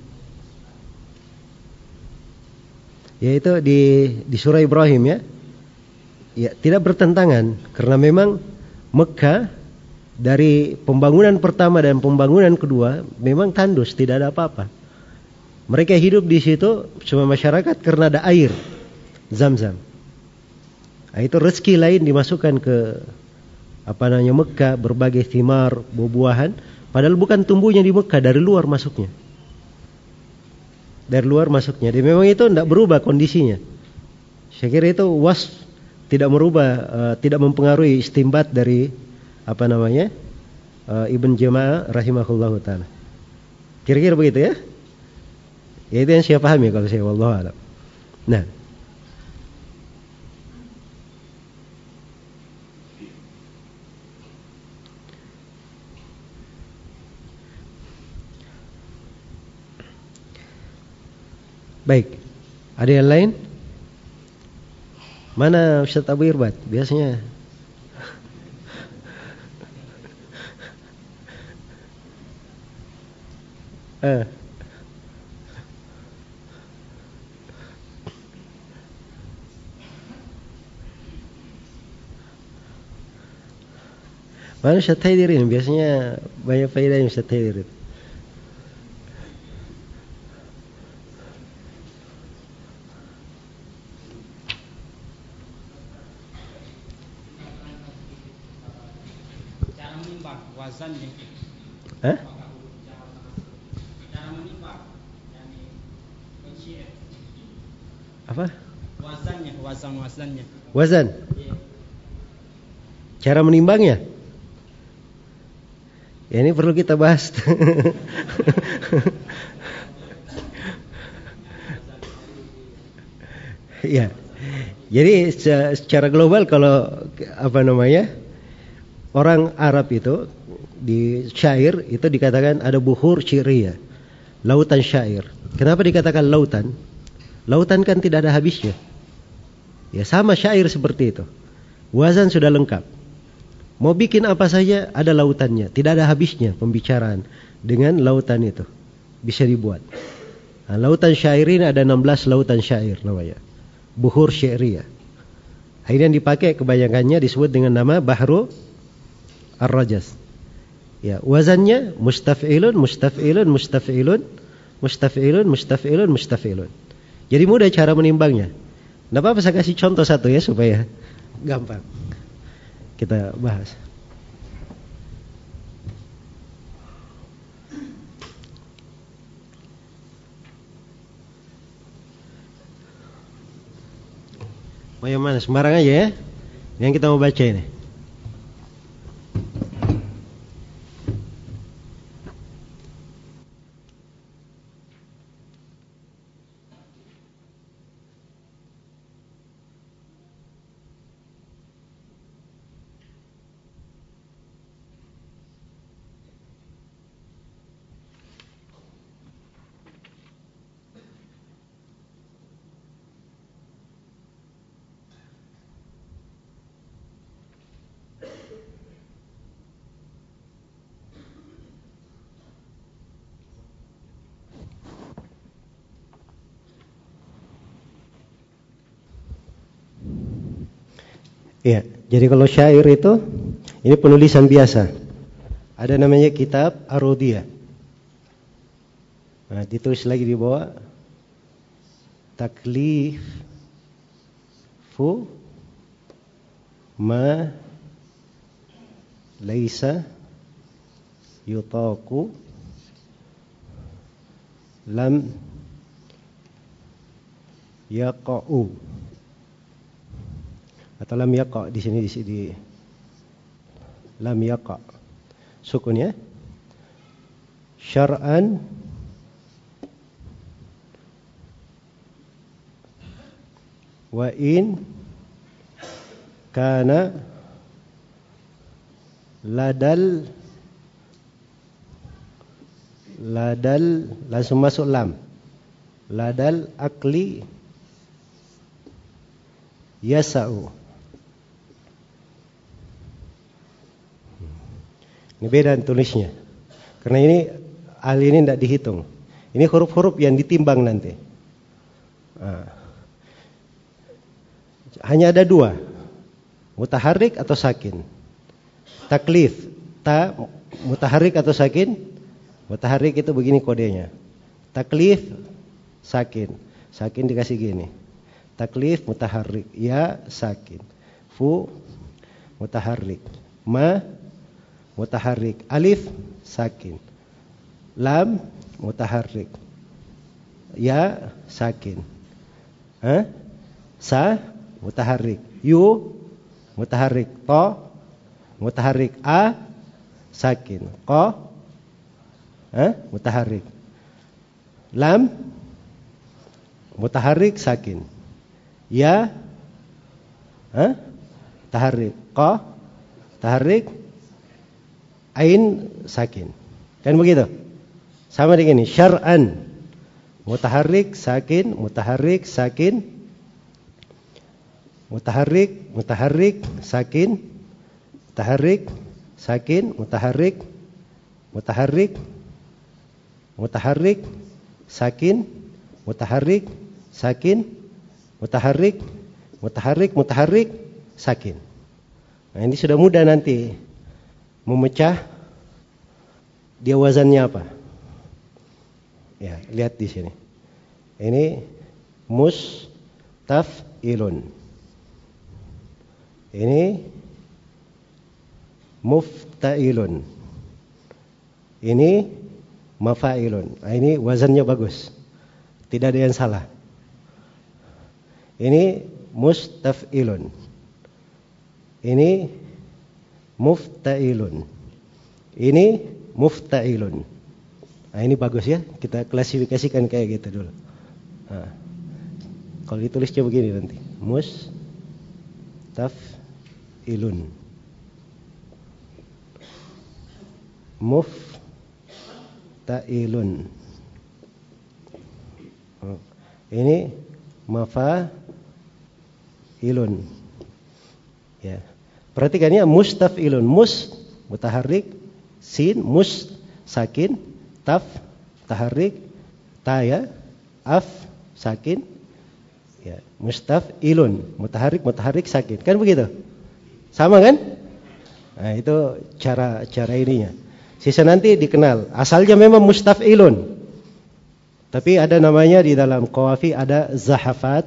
Yaitu di di surah Ibrahim ya. Ya, tidak bertentangan karena memang Mekah dari pembangunan pertama dan pembangunan kedua memang tandus, tidak ada apa-apa. Mereka hidup di situ cuma masyarakat karena ada air Zam-Zam. Nah, itu rezeki lain dimasukkan ke apa namanya Mekah, berbagai thimar, buah-buahan, padahal bukan tumbuhnya di Mekah, dari luar masuknya. Dari luar masuknya. Jadi memang itu tidak berubah kondisinya. Saya kira itu wasf tidak merubah, uh, tidak mempengaruhi istinbat dari apa namanya uh, Ibn Jama'ah rahimahullahu taala. Kira-kira begitu ya? Ya itu yang saya pahami kalau saya wallahu a'lam. Nah, baik, ada yang lain? Mana Ustaz Abu Irbat? Biasanya eh. Mana Ustaz Haidirin? Biasanya banyak faedahnya Ustaz Haidirin. Wazannya. Hah? Cara menimbang, yani pensier. Apa? Wazannya, wazan wazannya. Wazan. Iya. Cara menimbangnya. Ya ini perlu kita bahas. Ya. Jadi secara global kalau apa namanya orang Arab itu di syair itu dikatakan ada buhur syiria, lautan syair. Kenapa dikatakan lautan? Lautan kan tidak ada habisnya. Ya sama syair seperti itu. Wazan sudah lengkap. Mau bikin apa saja ada lautannya, tidak ada habisnya pembicaraan dengan lautan itu bisa dibuat. Nah, lautan syair ini ada enam belas lautan syair namanya. Buhur syairiyah. Akhirnya yang dipakai kebanyakannya disebut dengan nama Bahru Ar-Rajas. Ya, wazannya mustaf'ilun, mustaf'ilun, mustaf'ilun, mustaf'ilun, mustaf'ilun, mustaf'ilun. Jadi mudah cara menimbangnya. Tidak apa-apa saya kasih contoh satu ya supaya gampang. Kita bahas. Mau yang mana? Sembarang aja ya. Yang kita mau baca ini. Iya, jadi kalau syair itu ini penulisan biasa. Ada namanya kitab Ar-Rudiyah. Nah, ditulis lagi di bawah taklif fu ma laisa yutaqu lam yaqa'u. Atau lam yaqa di sini di sini lam yaqa sukun ya. Syar'an wa in kana ladal ladal langsung masuk lam ladal akli yasa'u. Ini beda tulisnya. Karena ini hal ini tidak dihitung. Ini huruf-huruf yang ditimbang nanti. Nah. Hanya ada dua. Mutaharrik atau sakin. Taklif. Ta mutaharrik atau sakin. Mutaharrik itu begini kodenya. Taklif sakin. Sakin dikasih gini. Taklif mutaharrik. Ya sakin. Fu mutaharrik. Ma mutaharrik. Alif sakin. Lam mutaharrik. Ya sakin. Ha? Sa mutaharrik. Yu mutaharrik. To mutaharrik. A sakin. Qa ha? Mutaharrik. Lam mutaharrik sakin. Ya ha? Taharrik. Qa taharrik. Ain sakin. Kan begitu? Sama dengan ini. Syar'an mutaharrik sakin, mutaharrik sakin, mutaharrik, mutaharrik sakin, mutaharrik sakin, mutaharrik, mutaharrik, mutaharrik sakin, mutaharrik sakin, mutaharrik, mutaharrik, mutaharrik sakin. Nah, ini sudah mudah nanti memecah dia wazannya apa. Ya, lihat di sini. Ini mustaf'ilun. Ini mufta'ilun. Ini mafa'ilun. Nah, ini wazannya bagus. Tidak ada yang salah. Ini mustaf'ilun. Ini mufta'ilun. Ini mufta'ilun. Nah, ini bagus ya. Kita klasifikasikan kayak gitu dulu. Nah. Kalau ditulisnya begini nanti, mustaf'ilun. Mufta'ilun. Ini mafa'ilun. Ya. Perhatikan ya, mustaf'ilun, mus mutaharrik, sin mus sakin, taf taharrik, ta ya, af sakin. Ya, mustaf'ilun, mutaharrik mutaharrik sakin. Kan begitu? Sama kan? Nah, itu cara cara ininya. Sisa nanti dikenal. Asalnya memang mustaf'ilun. Tapi ada namanya di dalam qawafi, ada zahafat.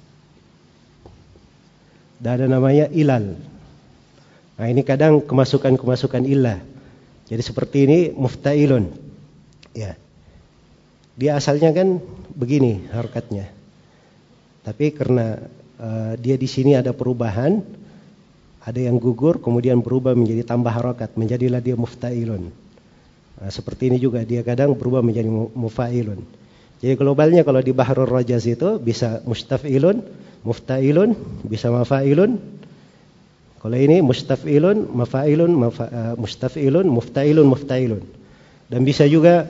Dan ada namanya ilal. Nah, ini kadang kemasukan-kemasukan illah. Jadi seperti ini mufta'ilun. Ya. Dia asalnya kan begini harokatnya. Tapi karena uh, dia di sini ada perubahan, ada yang gugur kemudian berubah menjadi tambah harokat, menjadilah dia mufta'ilun. Nah, seperti ini juga dia kadang berubah menjadi mufa'ilun. Jadi globalnya kalau di Bahrul Rajaz itu bisa mustaf'ilun, mufta'ilun, bisa mafa'ilun. Kalau ini mustaf'ilun, mafa'ilun, mafa, uh, mustaf'ilun, mufta'ilun, mufta'ilun. Dan bisa juga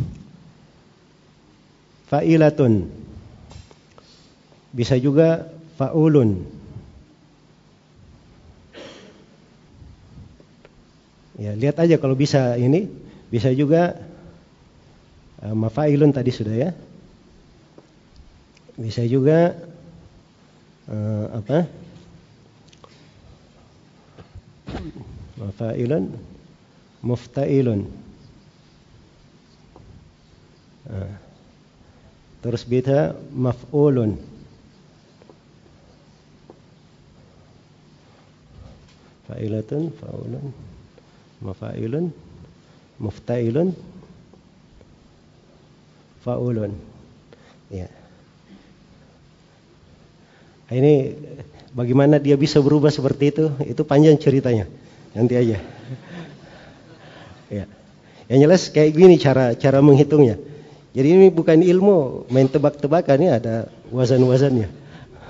fa'ilatun. Bisa juga fa'ulun. Ya, lihat aja kalau bisa ini, bisa juga uh, mafa'ilun tadi sudah ya. Bisa juga uh, apa? Mafa'ilun, mufta'ilun. Uh, terus bisa maf'ulun. Fa'ilatun, fa'ulun, mafa'ilun, mufta'ilun, fa'ulun. Ya. Ini bagaimana dia bisa berubah seperti itu? Itu panjang ceritanya. Nanti aja. Ya. Yang jelas kayak gini cara cara menghitungnya. Jadi ini bukan ilmu main tebak-tebakan, ini ada wazan-wazannya.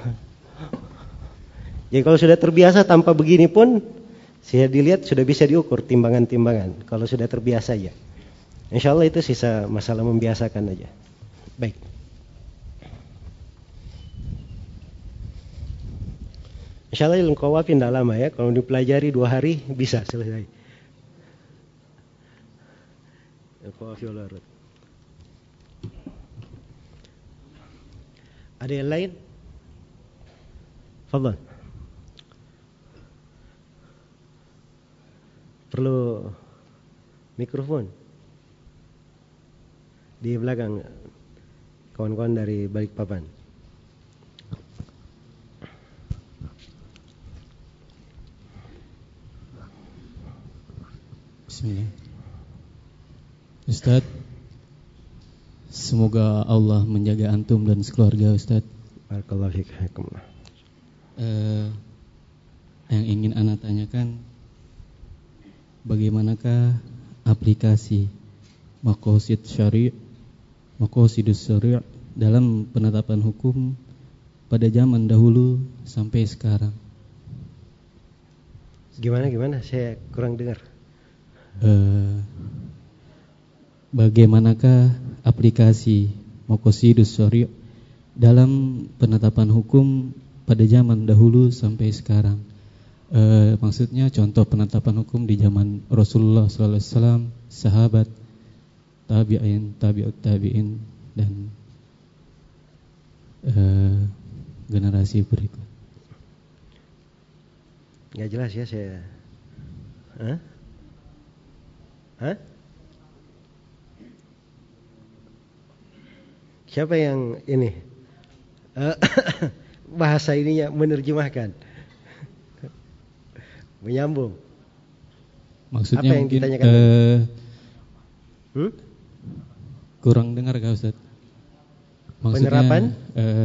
Jadi kalau sudah terbiasa tanpa begini pun, saya dilihat sudah bisa diukur timbangan-timbangan. Kalau sudah terbiasa ya. Insya Allah itu sisa masalah membiasakan aja. Baik. Insya Allah ilmu qawafi tidak lama ya. Kalau dipelajari dua hari bisa selesai. Ilmu qawafi wal arud. Ada yang lain? Fadhal. Perlu mikrofon di belakang kawan-kawan dari Balikpapan. Bismillah. Ustaz, semoga Allah menjaga antum dan sekeluarga Ustaz. Barakallahu fiik. Eh, yang ingin ana tanyakan, bagaimanakah aplikasi maqasid syari', maqasidus syari' dalam penetapan hukum pada zaman dahulu sampai sekarang? Gimana gimana? Saya kurang dengar. Eh, bagaimanakah aplikasi maqasidus syari' dalam penetapan hukum pada zaman dahulu sampai sekarang? E, maksudnya contoh penetapan hukum di zaman Rasulullah sallallahu alaihi wasallam, sahabat, tabi'in, tabi'ut tabi'in, dan e, generasi berikut. Nggak jelas ya saya. Hah? Hah? Siapa yang ini bahasa ininya menerjemahkan? Menyambung. Maksudnya apa yang mungkin ditanyakan? Uh, hmm? Kurang dengar kah Ustaz? Maksudnya, penerapan? Uh,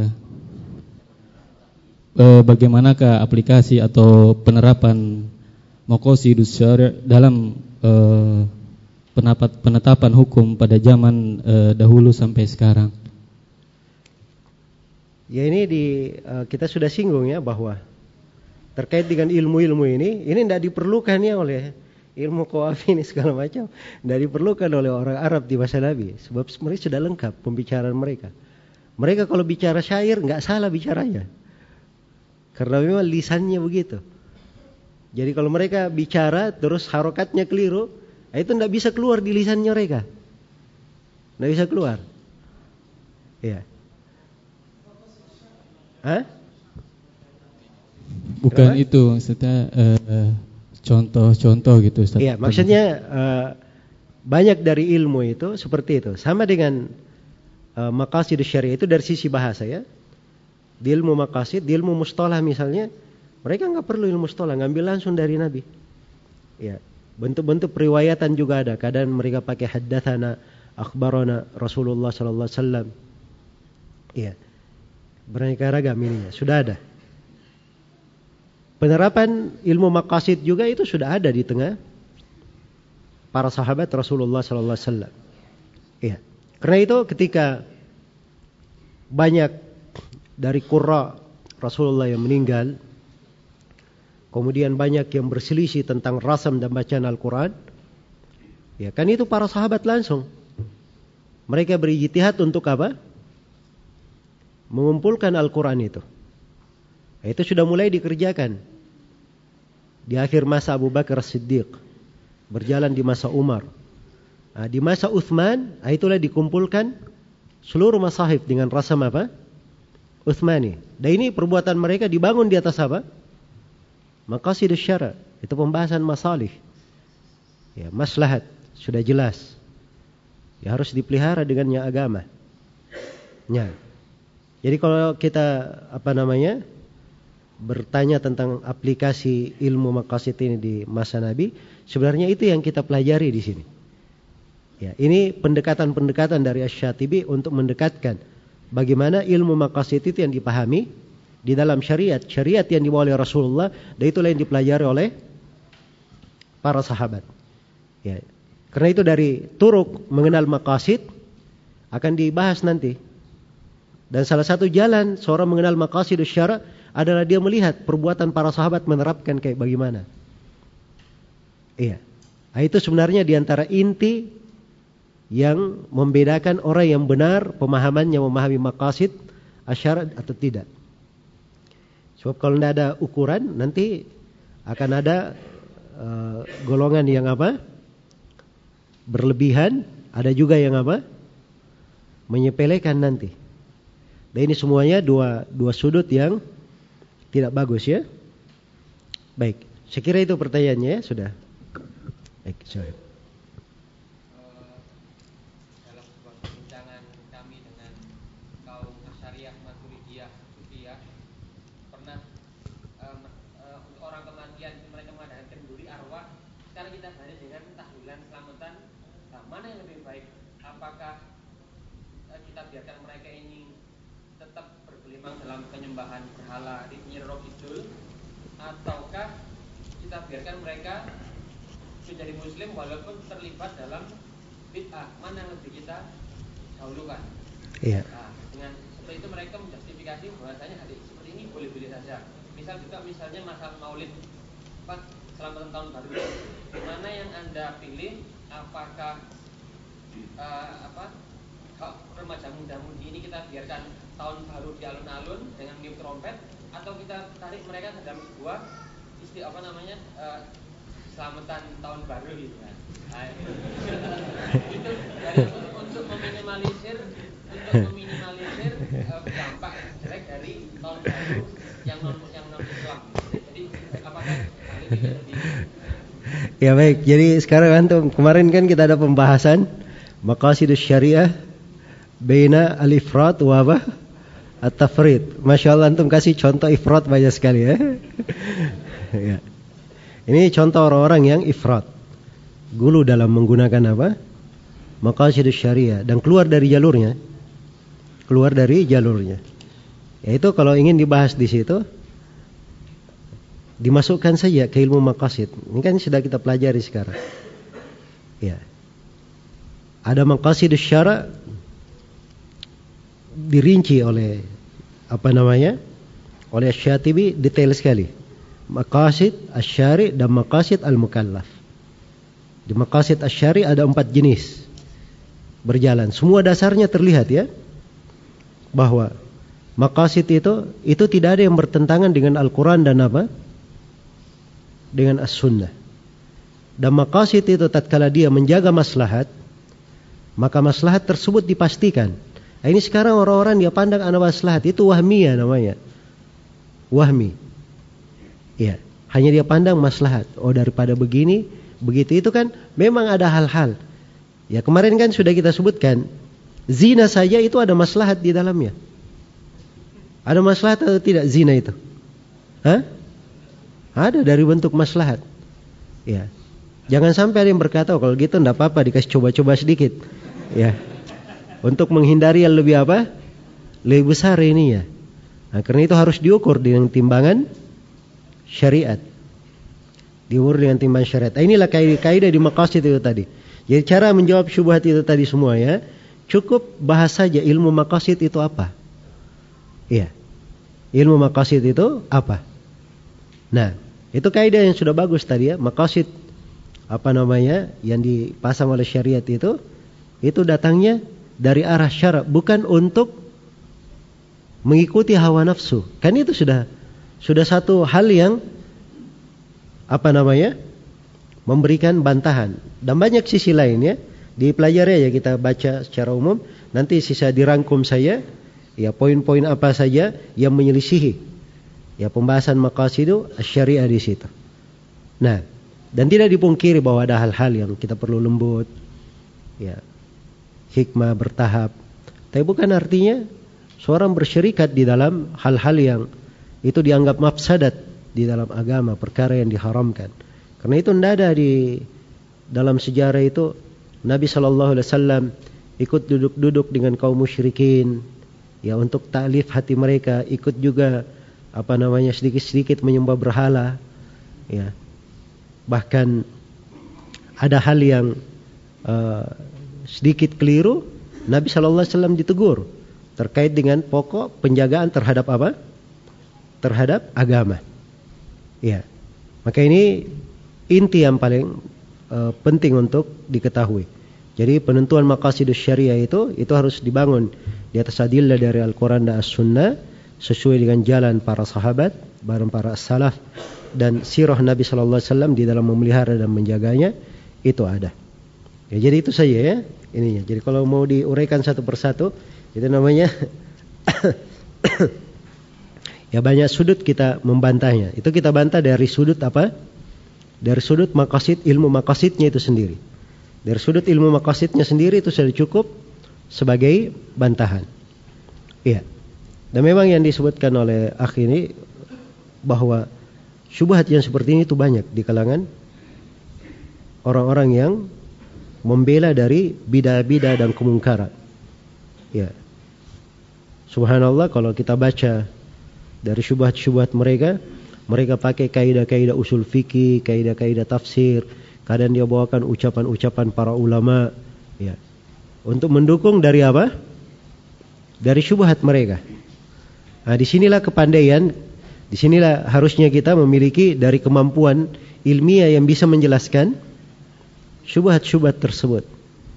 uh, bagaimanakah aplikasi atau penerapan maqasidus syari' dalam uh, penapat, penetapan hukum pada zaman uh, dahulu sampai sekarang? Ya ini di uh, kita sudah singgung ya bahwa terkait dengan ilmu-ilmu ini, ini tidak diperlukan ya oleh ilmu qawafi ini segala macam, tidak diperlukan oleh orang Arab di masa Nabi, sebab mereka sudah lengkap pembicaraan mereka. Mereka kalau bicara syair nggak salah bicaranya, karena memang lisannya begitu. Jadi kalau mereka bicara terus harokatnya keliru, itu tidak bisa keluar di lisannya mereka, tidak bisa keluar. Ya. Hah? Bukan Kenapa? itu maksudnya uh, contoh-contoh gitu Ustaz. Iya, maksudnya uh, banyak dari ilmu itu seperti itu. Sama dengan uh, maqasid syariah itu dari sisi bahasa ya. Di ilmu maqasid, di ilmu mustalah misalnya, mereka nggak perlu ilmu mustalah, ngambil langsung dari Nabi. Ya, bentuk-bentuk periwayatan juga ada. Kadang mereka pakai haddatsana, akhbarana Rasulullah sallallahu alaihi wasallam. Iya. Beraneka ragam ininya, sudah ada. Penerapan ilmu maqasid juga itu sudah ada di tengah para sahabat Rasulullah sallallahu alaihi wasallam. Iya. Karena itu ketika banyak dari qurra Rasulullah yang meninggal, kemudian banyak yang berselisih tentang rasam dan bacaan Al-Quran, ya kan itu para sahabat langsung mereka berijtihad untuk apa? Mengumpulkan Al-Quran itu. Itu sudah mulai dikerjakan di akhir masa Abu Bakar As-Siddiq, berjalan di masa Umar. Nah, di masa Uthman, itulah dikumpulkan seluruh masahif dengan rasam apa? Uthmani. Dan ini perbuatan mereka dibangun di atas apa? Maqasid syara', itu pembahasan masalih. Ya, maslahat sudah jelas. Ya harus dipelihara dengannya agama. Ya. Jadi kalau kita apa namanya? bertanya tentang aplikasi ilmu maqasid ini di masa Nabi, sebenarnya itu yang kita pelajari di sini. Ya, ini pendekatan-pendekatan dari Asy-Syatibi untuk mendekatkan bagaimana ilmu maqasid itu yang dipahami di dalam syariat, syariat yang dibawa oleh Rasulullah, dan itulah yang dipelajari oleh para sahabat. Ya, karena itu dari turuk mengenal maqasid akan dibahas nanti. Dan salah satu jalan seorang mengenal maqasid syara' adalah dia melihat perbuatan para sahabat menerapkan kayak bagaimana. Iya. Nah, itu sebenarnya diantara inti yang membedakan orang yang benar pemahamannya memahami maqasid asyara atau tidak. Sebab kalau tidak ada ukuran, nanti akan ada uh, golongan yang apa? Berlebihan, ada juga yang apa? Menyepelekan nanti. Dan ini semuanya dua dua sudut yang tidak bagus ya. Baik, saya kira itu pertanyaannya ya, sudah. Baik, sorry. Dalam sebuah perbincangan kami dengan kaum Asy'ariyah Maturidiyah Sufiyah, pernah um, uh, untuk orang kematian mereka mengadakan kenduri arwah. Sekarang kita bahas dengan tahlilan selamatan. Nah, mana yang lebih baik? Apakah uh, kita biarkan mereka ini tetap bergelimang dalam penyembahan berhala di Nyi Roro Kidul, ataukah kita biarkan mereka menjadi muslim walaupun terlibat dalam bid'ah? Mana yang lebih kita dahulukan? Iya. Nah, dengan seperti itu mereka menjustifikasi bahwasanya hadis seperti ini boleh-boleh saja. Misal juga misalnya masalah Maulid, Pak, selamat tahun baru. Mana yang Anda pilih? Apakah uh, apa? Remaja muda-mudi ini kita biarkan tahun baru di alun-alun dengan niup trompet, atau kita tarik mereka ke dalam sebuah isti apa namanya uh, selamatan tahun baru gitu kan? Nah, itu dari untuk, untuk meminimalisir untuk meminimalisir uh, dampak jelek dari tahun baru yang non yang non Islam. Jadi apakah hal ini lebih? Ya baik, jadi sekarang antum kemarin kan kita ada pembahasan maqasidus syariah baina al-ifrat wa apa? At-tafrid. Masya Allah antum kasih contoh ifrat banyak sekali ya. Ya. Ini contoh orang-orang yang ifrat, gulu dalam menggunakan apa? Maqasidus syariah dan keluar dari jalurnya. Keluar dari jalurnya. Yaitu kalau ingin dibahas di situ, dimasukkan saja ke ilmu maqasid. Ini kan sudah kita pelajari sekarang. Ya. Ada maqasidus syara' dirinci oleh apa namanya? Oleh Asy-Syatibi detail sekali. Maqasid asy-syari' dan maqasid al-mukallaf. Di maqasid asy-syari' ada empat jenis berjalan. Semua dasarnya terlihat ya. Bahwa maqasid itu itu tidak ada yang bertentangan dengan Al-Qur'an dan apa? Dengan As-Sunnah. Dan maqasid itu tatkala dia menjaga maslahat, maka maslahat tersebut dipastikan. Nah, ini sekarang orang-orang dia pandang ana maslahat itu wahmiyah namanya. Wahmi. Ya, hanya dia pandang maslahat. Oh, daripada begini, begitu itu kan memang ada hal-hal. Ya, kemarin kan sudah kita sebutkan, zina saja itu ada maslahat di dalamnya. Ada maslahat atau tidak zina itu? Hah? Ada dari bentuk maslahat. Ya. Jangan sampai ada yang berkata, oh, kalau gitu enggak apa-apa dikasih coba-coba sedikit. Ya. Untuk menghindari yang lebih apa? Lebih besar ini ya. Nah, karena itu harus diukur dengan timbangan syariat. Diukur dengan timbangan syariat. Nah, inilah kaidah di maqasid itu tadi. Jadi cara menjawab syubhat itu tadi semua ya, cukup bahas saja ilmu maqasid itu apa. Iya. Ilmu maqasid itu apa? Nah, itu kaidah yang sudah bagus tadi ya. Maqasid apa namanya yang dipasang oleh syariat itu itu datangnya dari arah syara', bukan untuk mengikuti hawa nafsu. Kan itu sudah sudah satu hal yang apa namanya memberikan bantahan. Dan banyak sisi lain ya. Dipelajari ya, kita baca secara umum. Nanti sisa dirangkum saya ya, poin-poin apa saja yang menyelisihi ya pembahasan maqasidu asy-syariah di situ. Nah, dan tidak dipungkiri bahwa ada hal-hal yang kita perlu lembut ya, hikmah bertahap. Tapi bukan artinya seorang bersyirikat di dalam hal-hal yang itu dianggap mafsadat di dalam agama, perkara yang diharamkan. Karena itu tidak ada di dalam sejarah itu Nabi shallallahu alaihi wasallam ikut duduk-duduk dengan kaum musyrikin ya untuk ta'lif hati mereka, ikut juga apa namanya sedikit-sedikit menyembah berhala ya. Bahkan ada hal yang uh, sedikit keliru, Nabi shallallahu alaihi wasallam ditegur terkait dengan pokok penjagaan terhadap apa? Terhadap agama. Ya. Maka ini inti yang paling uh, penting untuk diketahui. Jadi penentuan maqasidus syariah itu itu harus dibangun di atas adillah dari Al-Qur'an dan As-Sunnah sesuai dengan jalan para sahabat, bareng para salaf dan sirah Nabi sallallahu alaihi wasallam di dalam memelihara dan menjaganya itu ada. Ya, jadi itu saja ya ininya. Jadi kalau mau diuraikan satu persatu itu namanya ya banyak sudut kita membantahnya. Itu kita bantah dari sudut apa? Dari sudut maqasid, ilmu maqasidnya itu sendiri. Dari sudut ilmu maqasidnya sendiri itu sudah cukup sebagai bantahan. Iya. Dan memang yang disebutkan oleh akh ini bahwa syubhat yang seperti ini itu banyak di kalangan orang-orang yang membela dari bidah-bidah dan kemungkaran. Ya. Subhanallah, kalau kita baca dari syubhat-syubhat mereka, mereka pakai kaidah-kaidah usul fikih, kaidah-kaidah tafsir, kadang dia bawakan ucapan-ucapan para ulama, ya, untuk mendukung dari apa? Dari syubhat mereka. Nah, disinilah kepandaian, disinilah harusnya kita memiliki dari kemampuan ilmiah yang bisa menjelaskan syubhat-syubhat tersebut.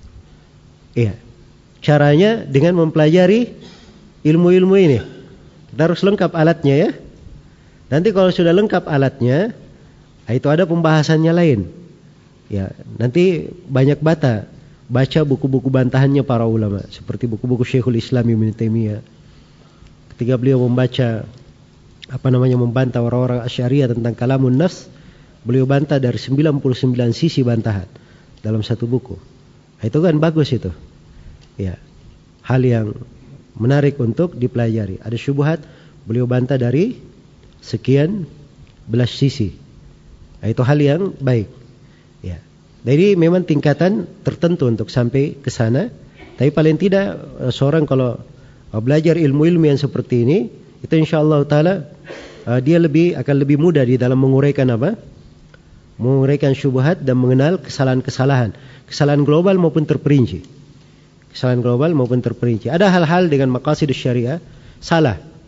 Iya. Caranya dengan mempelajari ilmu-ilmu ini. Kita harus lengkap alatnya ya. Nanti kalau sudah lengkap alatnya, itu ada pembahasannya lain. Ya, nanti banyak bata baca buku-buku bantahannya para ulama, seperti buku-buku Syekhul Islam Ibnu Taimiyah. Ketika beliau membaca apa namanya membantah orang-orang Asy'ariyah tentang kalamun nafs, beliau bantah dari sembilan puluh sembilan sisi bantahan dalam satu buku. Nah, itu kan bagus itu. Ya. Hal yang menarik untuk dipelajari. Ada syubhat, beliau bantah dari sekian belas sisi. Nah, itu hal yang baik. Ya. Jadi memang tingkatan tertentu untuk sampai ke sana. Tapi paling tidak seorang kalau belajar ilmu-ilmu yang seperti ini, itu insyaallah taala uh, dia lebih akan lebih mudah di dalam menguraikan apa? Menguraikan syubhat dan mengenal kesalahan-kesalahan, kesalahan global maupun terperinci. Kesalahan global maupun terperinci. Ada hal-hal dengan maqasidus syariah salah.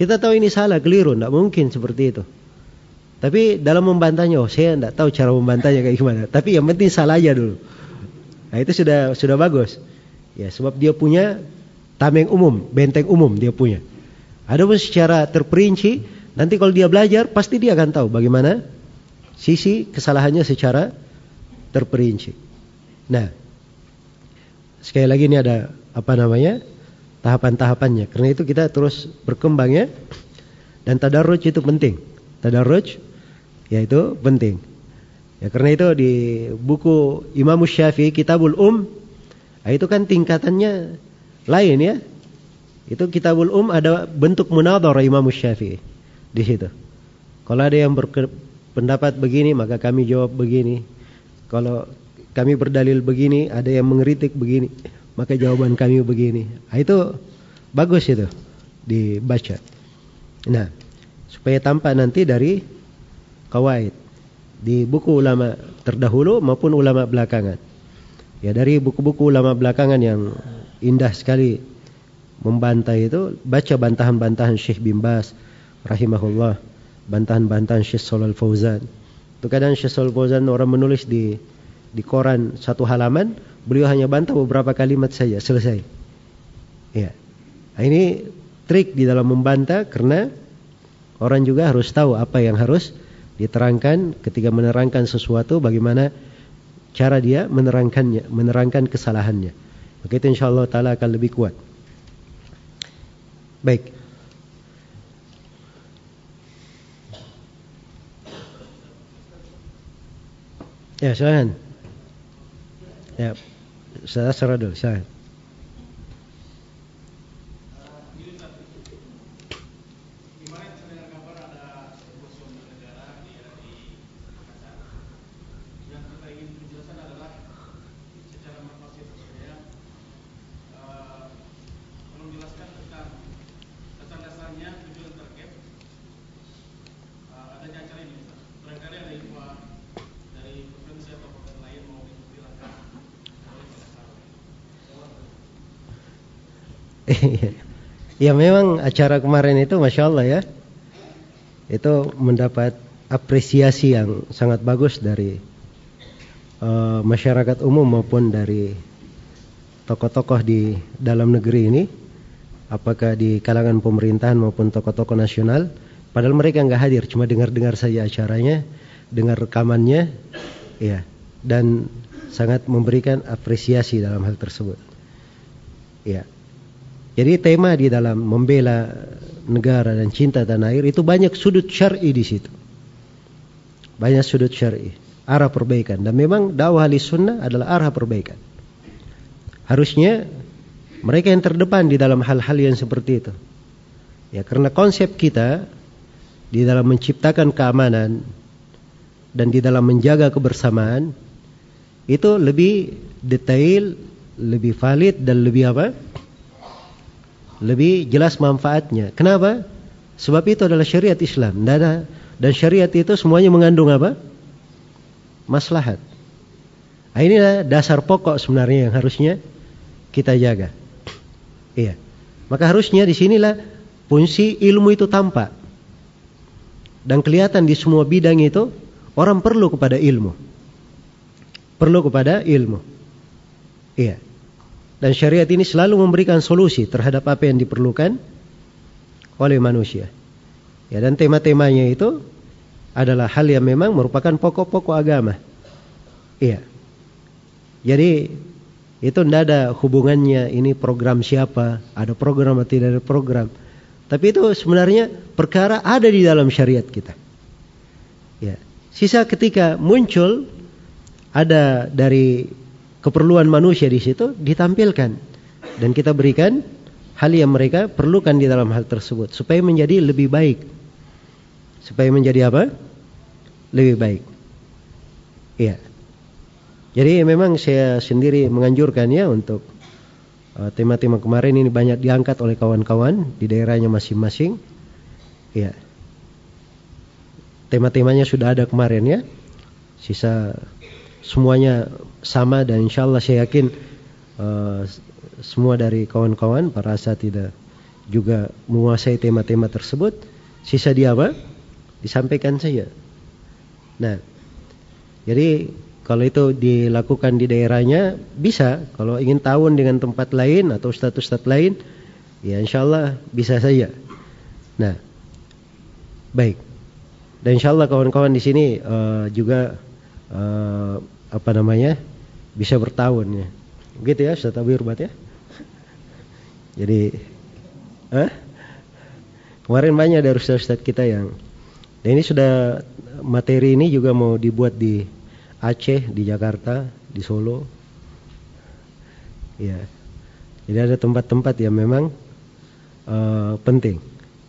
Kita tahu ini salah, keliru, tidak mungkin seperti itu. Tapi dalam membantahnya, oh saya tidak tahu cara membantahnya kayak gimana. Tapi yang penting salah aja dulu. Nah itu sudah sudah bagus. Ya sebab dia punya tameng umum, benteng umum dia punya. Adapun secara terperinci, nanti kalau dia belajar pasti dia akan tahu bagaimana sisi kesalahannya secara terperinci. Nah, sekali lagi ini ada apa namanya tahapan-tahapannya. Karena itu kita terus berkembang ya. Dan tadarruj itu penting. Tadarruj ya itu penting. Ya karena itu di buku Imam Syafi'i Kitabul Um, itu kan tingkatannya lain ya. Itu Kitabul Um ada bentuk munadharah Imam Syafi'i di situ. Kalau ada yang berpendapat begini maka kami jawab begini. Kalau kami berdalil begini, ada yang mengkritik begini, maka jawaban kami begini. Nah, itu bagus itu dibaca. Nah, supaya tampak nanti dari qawaid di buku ulama terdahulu maupun ulama belakangan. Ya dari buku-buku ulama belakangan yang indah sekali membantah itu, baca bantahan-bantahan Syekh bin Baz rahimahullah, bantahan-bantahan Syekh Shalal Fauzan. Itu kadang Syekh Shalal Fauzan orang menulis di di koran satu halaman, beliau hanya bantah beberapa kalimat saja, selesai. Ya. Nah, ini trik di dalam membantah karena orang juga harus tahu apa yang harus diterangkan ketika menerangkan sesuatu, bagaimana cara dia menerangkannya, menerangkan kesalahannya. Maka itu insyaallah taala akan lebih kuat. Baik. Ya, silakan. Ya, saya serah dulu, silakan. Ya memang acara kemarin itu Masya Allah ya, itu mendapat apresiasi yang sangat bagus dari uh, masyarakat umum maupun dari tokoh-tokoh di dalam negeri ini, apakah di kalangan pemerintahan maupun tokoh-tokoh nasional. Padahal mereka nggak hadir, cuma dengar-dengar saja acaranya, dengar rekamannya, ya, dan sangat memberikan apresiasi dalam hal tersebut. Ya. Jadi tema di dalam membela negara dan cinta tanah air itu banyak sudut syar'i di situ. Banyak sudut syar'i, arah perbaikan. Dan memang dakwah ahli sunnah adalah arah perbaikan. Harusnya mereka yang terdepan di dalam hal-hal yang seperti itu. Ya, karena konsep kita di dalam menciptakan keamanan dan di dalam menjaga kebersamaan itu lebih detail, lebih valid dan lebih apa? Lebih jelas manfaatnya. Kenapa? Sebab itu adalah syariat Islam. Dan, dan syariat itu semuanya mengandung apa? Maslahat. Nah, inilah dasar pokok sebenarnya yang harusnya kita jaga. Iya. Maka harusnya di sinilah fungsi ilmu itu tampak. Dan kelihatan di semua bidang itu orang perlu kepada ilmu. Perlu kepada ilmu. Iya. Dan syariat ini selalu memberikan solusi terhadap apa yang diperlukan oleh manusia. Ya, dan tema-temanya itu adalah hal yang memang merupakan pokok-pokok agama. Iya. Jadi itu tidak ada hubungannya ini program siapa, ada program atau tidak ada program. Tapi itu sebenarnya perkara ada di dalam syariat kita. Ya. Sisa ketika muncul ada dari keperluan manusia di situ ditampilkan dan kita berikan hal yang mereka perlukan di dalam hal tersebut supaya menjadi lebih baik. Supaya menjadi apa? Lebih baik. Iya. Jadi memang saya sendiri menganjurkannya untuk uh, tema-tema kemarin ini banyak diangkat oleh kawan-kawan di daerahnya masing-masing. Iya. Tema-temanya sudah ada kemarin ya. Sisa semuanya sama dan insya Allah saya yakin uh, semua dari kawan-kawan para asatidzah juga menguasai tema-tema tersebut, sisa dia apa? Disampaikan saja. Nah, jadi kalau itu dilakukan di daerahnya bisa. Kalau ingin tahun dengan tempat lain atau ustadz-ustadz lain, ya insya Allah bisa saja. Nah, baik. Dan insya Allah kawan-kawan di sini uh, juga uh, apa namanya bisa bertahun ya. Begitu ya Ustadz Abu Irbat ya. Jadi, eh? kemarin banyak dari ustadz-ustadz kita yang, dan ini sudah materi ini juga mau dibuat di Aceh, di Jakarta, di Solo. Ya. Jadi ada tempat-tempat yang memang uh, penting.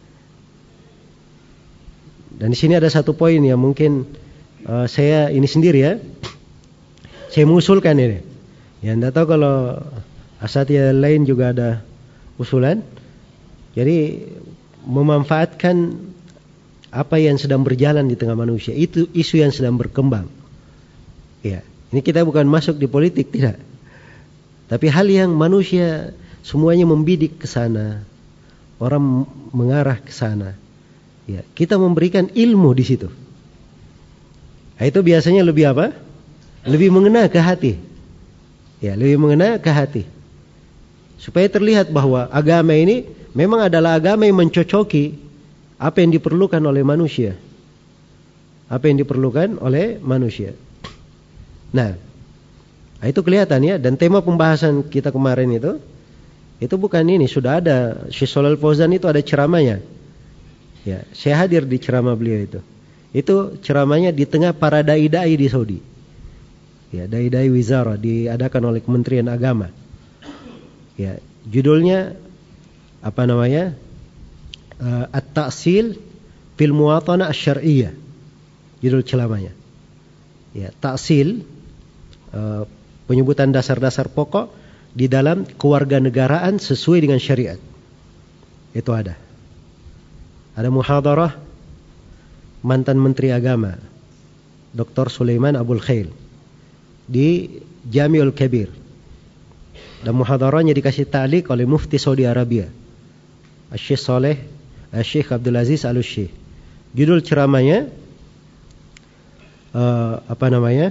Dan di sini ada satu poin yang mungkin uh, saya ini sendiri ya. Saya mengusulkan ini. Ya, enggak tahu kalau asatidz lain juga ada usulan. Jadi memanfaatkan apa yang sedang berjalan di tengah manusia, itu isu yang sedang berkembang. Ya, ini kita bukan masuk di politik, tidak. Tapi hal yang manusia semuanya membidik ke sana, orang mengarah ke sana. Ya, kita memberikan ilmu di situ. Nah, itu biasanya lebih apa? Lebih mengena ke hati. Ya, lebih mengena ke hati. Supaya terlihat bahwa agama ini memang adalah agama yang mencocoki apa yang diperlukan oleh manusia. Apa yang diperlukan oleh manusia. Nah, itu kelihatan ya. Dan tema pembahasan kita kemarin itu, itu bukan ini, sudah ada. Syekh Shalal Fauzan itu ada ceramahnya. Ya, saya hadir di ceramah beliau itu. Itu ceramahnya di tengah para dai-dai di Saudi. Ya, dai-dai wizara diadakan oleh Kementerian Agama. Ya, judulnya apa namanya? Uh, At-Ta'sil fil Muwatanah Asy-Syar'iyyah. Judul ceramahnya. Ya, ta'sil uh, penyebutan dasar-dasar pokok di dalam kewarganegaraan sesuai dengan syariat. Itu ada. Ada muhadarah mantan Menteri Agama Doktor Sulaiman Abul Khail di Jami'ul Kabir. Dan muhadarahnya dikasih ta'liq oleh Mufti Saudi Arabia, Syekh Saleh Syekh Abdul Aziz Al-Syekh. Judul ceramahnya uh, apa namanya?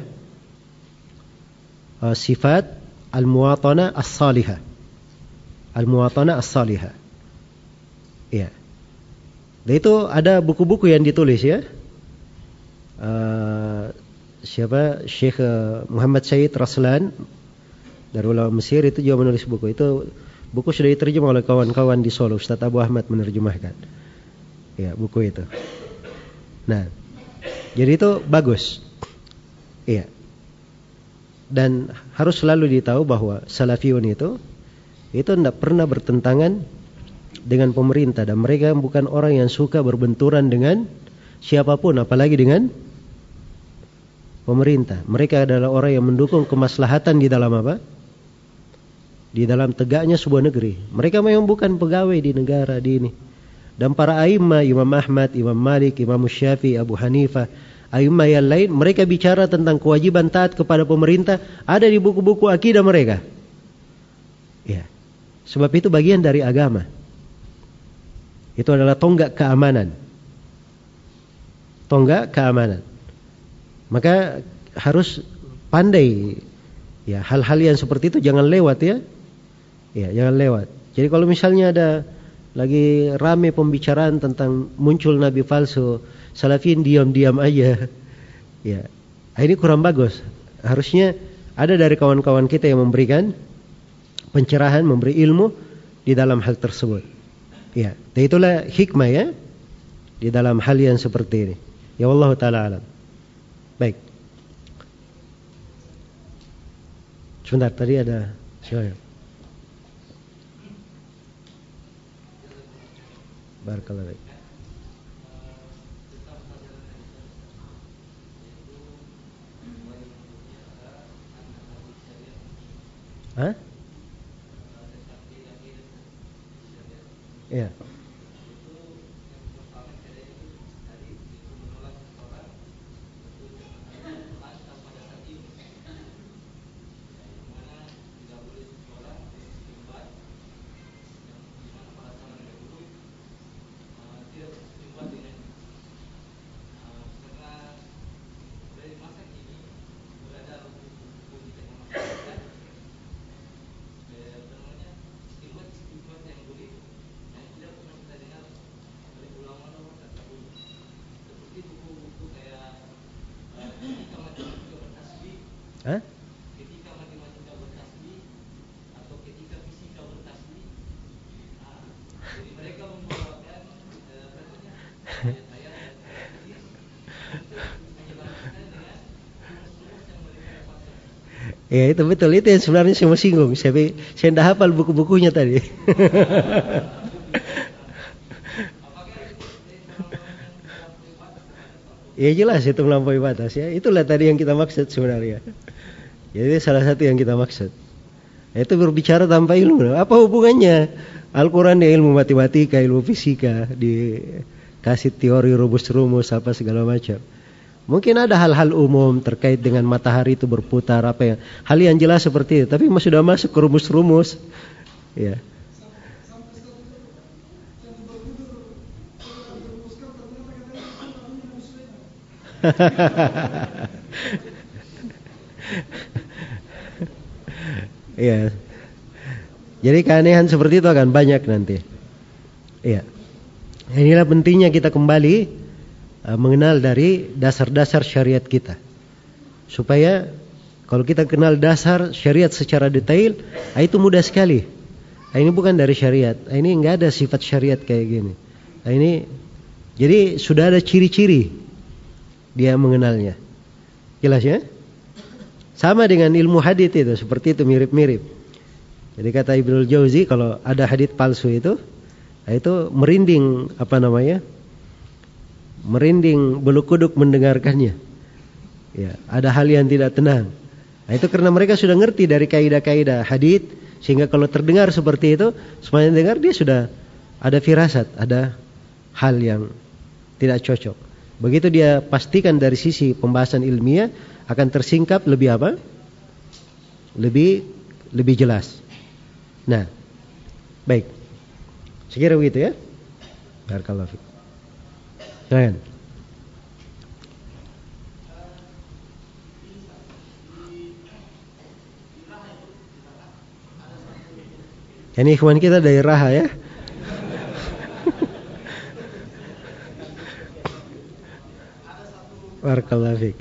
Uh, sifat Al-Muwatanah As-Salihah. Al-Muwatanah As-Salihah. Ya. Dan itu ada buku-buku yang ditulis ya. Uh, siapa? Syekh Muhammad Said Raslan dari ulama Mesir itu juga menulis buku. Itu buku sudah diterjemah oleh kawan-kawan di Solo. Ustaz Abu Ahmad menerjemahkan. Ya, buku itu. Nah, jadi itu bagus. Iya. Dan harus selalu ditahu bahwa Salafiyun itu itu tidak pernah bertentangan dengan pemerintah, dan mereka bukan orang yang suka berbenturan dengan siapapun, apalagi dengan pemerintah. Mereka adalah orang yang mendukung kemaslahatan di dalam apa? Di dalam tegaknya sebuah negeri. Mereka memang bukan pegawai di negara di ini. Dan para a'immah, Imam Ahmad, Imam Malik, Imam Syafi'i, Abu Hanifah, a'immah yang lain, mereka bicara tentang kewajiban taat kepada pemerintah, ada di buku-buku akidah mereka. Ya. Sebab itu bagian dari agama. Itu adalah tonggak keamanan. Tonggak keamanan. Maka harus pandai. Ya, hal-hal yang seperti itu jangan lewat ya. Ya, jangan lewat. Jadi kalau misalnya ada lagi rame pembicaraan tentang muncul nabi palsu, salafin diam-diam aja. Ya. Ini kurang bagus. Harusnya ada dari kawan-kawan kita yang memberikan pencerahan, memberi ilmu di dalam hal tersebut. Ya, dan itulah hikmah ya di dalam hal yang seperti ini. Ya Allah taala alam. Baik. Sebentar, tadi ada siapa? Barakallahu fiik. Hah? Iya. Hah? Ketika matematika bertasbih atau ketika fisika bertasbih, nah, jadi mereka membawakan eh, apa namanya ayat-ayat dan hadis untuk menyebabkan dengan rumus-rumus yang mereka dapatkan. Ya itu betul, itu yang sebenarnya saya mau singgung. Saya saya tidak hafal buku-bukunya tadi. Ya jelas itu melampaui batas ya. Itulah tadi yang kita maksud sebenarnya. Jadi salah satu yang kita maksud. Itu berbicara tanpa ilmu. Apa hubungannya Al-Quran dengan ilmu matematika, ilmu fisika, dikasih teori rumus-rumus apa segala macam. Mungkin ada hal-hal umum terkait dengan matahari itu berputar apa ya. Hal yang jelas seperti itu. Tapi sudah masuk ke rumus-rumus. Ya. Iya. Jadi keanehan seperti itu akan banyak nanti. Iya. Inilah pentingnya kita kembali uh, mengenal dari dasar-dasar syariat kita. Supaya kalau kita kenal dasar syariat secara detail, itu mudah sekali. Ini bukan dari syariat. Ini enggak ada sifat syariat kayak gini. Ini jadi sudah ada ciri-ciri dia mengenalnya. Jelas ya? Sama dengan ilmu hadits itu, seperti itu mirip-mirip. Jadi kata Ibnul Jauzi, kalau ada hadits palsu itu, itu merinding apa namanya? Merinding bulu kuduk mendengarkannya. Ya, ada hal yang tidak tenang. Nah, itu karena mereka sudah ngerti dari kaidah-kaidah hadits, sehingga kalau terdengar seperti itu, semuanya dengar dia sudah ada firasat, ada hal yang tidak cocok. Begitu dia pastikan dari sisi pembahasan ilmiah akan tersingkap lebih apa? Lebih lebih jelas. Nah, baik. Sekira begitu ya. Barakallahu fiik. Silakan. Ini ikhwan kita dari Raha ya. Barakallahu fiik.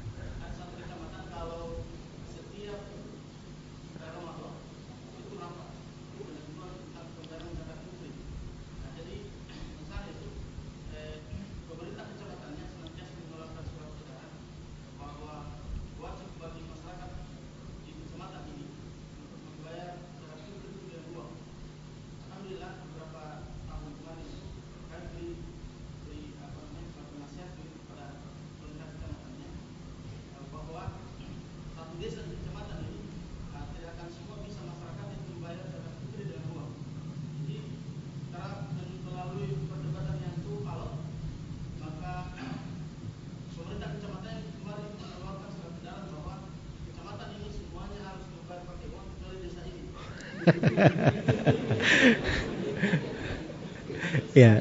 Ya.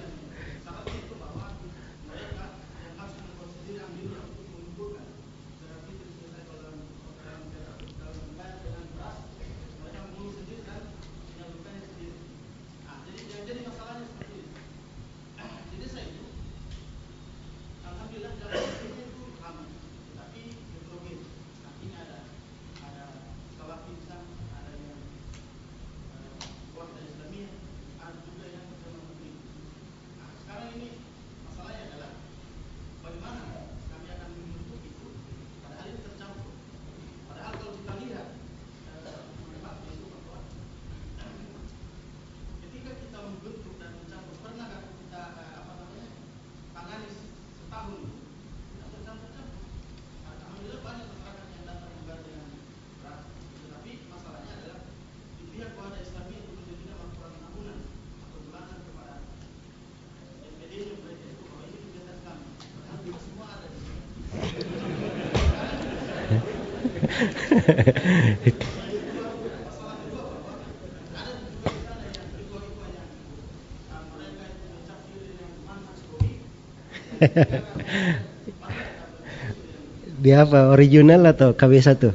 Dia apa? Original atau K W satu?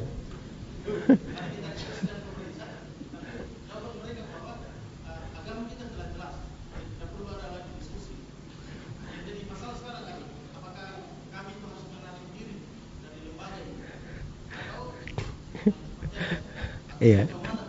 Iya.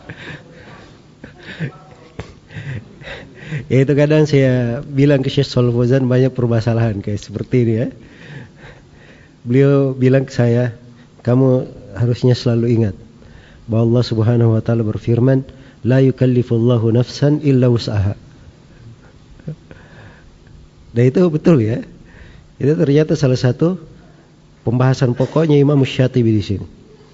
Ya itu kadang saya bilang ke Syekh Shalih Fauzan banyak permasalahan kayak seperti ini ya. Beliau bilang ke saya, kamu harusnya selalu ingat bahwa Allah Subhanahu wa taala berfirman, la yukallifullahu nafsan illa wus'aha. Dan itu betul ya. Itu ternyata salah satu pembahasan pokoknya Imam Syatibi di sini.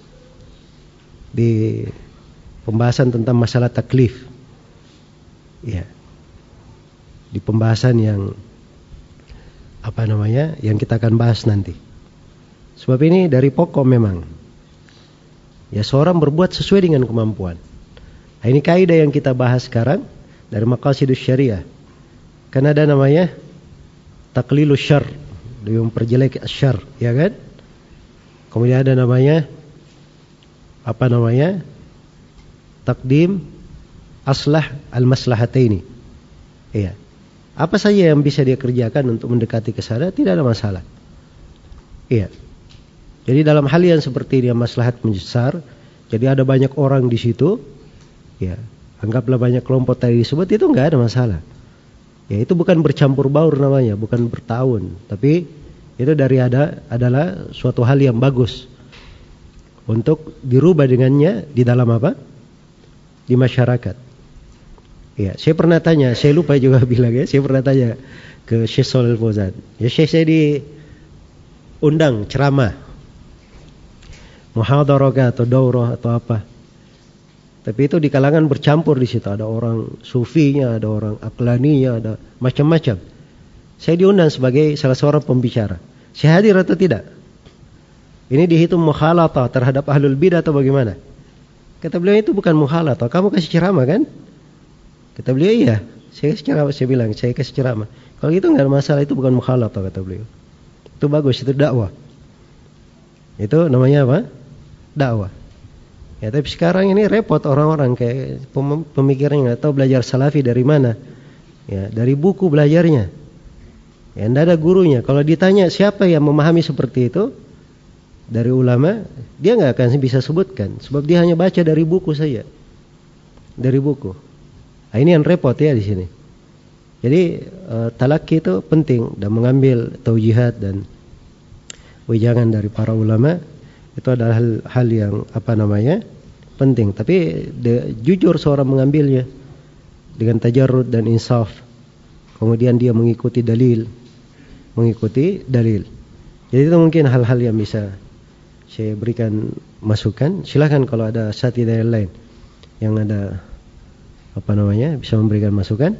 Di pembahasan tentang masalah taklif. Ya. Di pembahasan yang apa namanya? Yang kita akan bahas nanti. Sebab ini dari pokok memang. Ya, seorang berbuat sesuai dengan kemampuan. Nah, ini kaidah yang kita bahas sekarang dari Maqasidus Syariah. Karena ada namanya taqlilus syarr, dia memperjelek syarr, ya kan? Kemudian ada namanya apa namanya? Taqdim aslah al-maslahataini. Iya. Apa saja yang bisa dia kerjakan untuk mendekati ke sana tidak ada masalah. Iya. Jadi dalam hal yang seperti ini maslahat besar, jadi ada banyak orang di situ, ya, anggaplah banyak kelompok tadi disebut, itu enggak ada masalah. Ya, itu bukan bercampur baur namanya, bukan bertahun, tapi itu dari ada adalah suatu hal yang bagus untuk dirubah dengannya di dalam apa? Di masyarakat. Ya, saya pernah tanya, saya lupa juga bilang ya, saya pernah tanya ke Syekh Shalih Fauzan. Ya, Syekh saya diundang ceramah, muhadarah atau daurah atau apa. Tapi itu di kalangan bercampur di situ, ada orang sufinya, ada orang aklaninya, ada macam-macam. Saya diundang sebagai salah seorang pembicara. Saya hadir atau tidak? Ini dihitung mukhalatah terhadap ahlul bidah atau bagaimana? Kata beliau itu bukan mukhalatah, kamu kasih ceramah kan? Kata beliau iya, saya kasih ceramah, saya bilang saya kasih ceramah. Kalau gitu nggak ada masalah, itu bukan mukhalatah kata beliau. Itu bagus, itu dakwah. Itu namanya apa? Dakwah. Ya, tapi sekarang ini repot orang-orang kayak pemikirannya nggak tahu belajar salafi dari mana. Ya, dari buku belajarnya. Ya, nggak ada gurunya. Kalau ditanya siapa yang memahami seperti itu dari ulama, dia nggak akan bisa sebutkan, sebab dia hanya baca dari buku saja. Dari buku. Nah, ini yang repot ya di sini. Jadi uh, talaki itu penting dan mengambil taujihat dan wejangan dari para ulama itu adalah hal, hal yang apa namanya penting. Tapi de, jujur seorang mengambilnya dengan tajarrud dan insaf. Kemudian dia mengikuti dalil, mengikuti dalil. Jadi itu mungkin hal-hal yang bisa saya berikan masukan. Silakan kalau ada asatidzah yang lain yang ada apa namanya bisa memberikan masukan.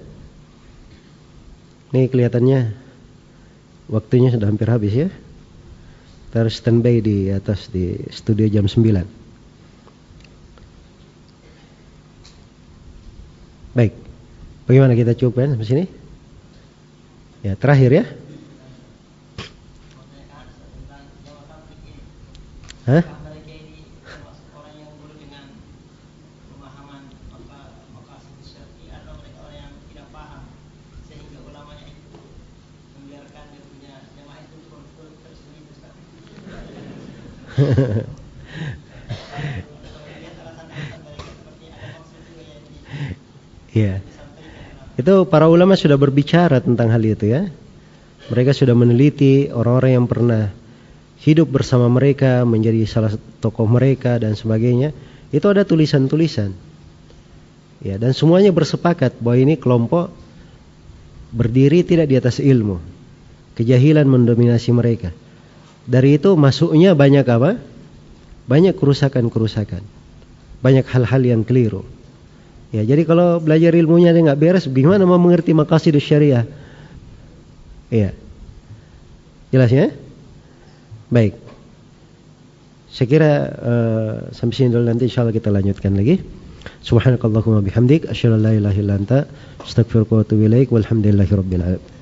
Ini kelihatannya waktunya sudah hampir habis ya. Kita harus standby di atas di studio jam sembilan. Baik. Bagaimana kita coba sampai sini? Ya, terakhir ya. Hah? Iya. Itu para ulama sudah berbicara tentang hal itu ya. Mereka sudah meneliti orang-orang yang pernah hidup bersama mereka, menjadi salah satu tokoh mereka dan sebagainya. Itu ada tulisan-tulisan. Ya, dan semuanya bersepakat bahwa ini kelompok berdiri tidak di atas ilmu. Kejahilan mendominasi mereka. Dari itu masuknya banyak apa? Banyak kerusakan-kerusakan. Banyak hal-hal yang keliru. Ya, jadi kalau belajar ilmunya dia nggak beres, gimana mau mengerti maqasidus syariah? Iya. Jelas ya? Baik. Saya kira uh, sampai sini dulu, nanti insyaallah kita lanjutkan lagi. Subhanakallahumma bihamdik asyhadu an la ilaha illa anta astaghfiruka wa atubu ilaik walhamdulillahirabbil alamin.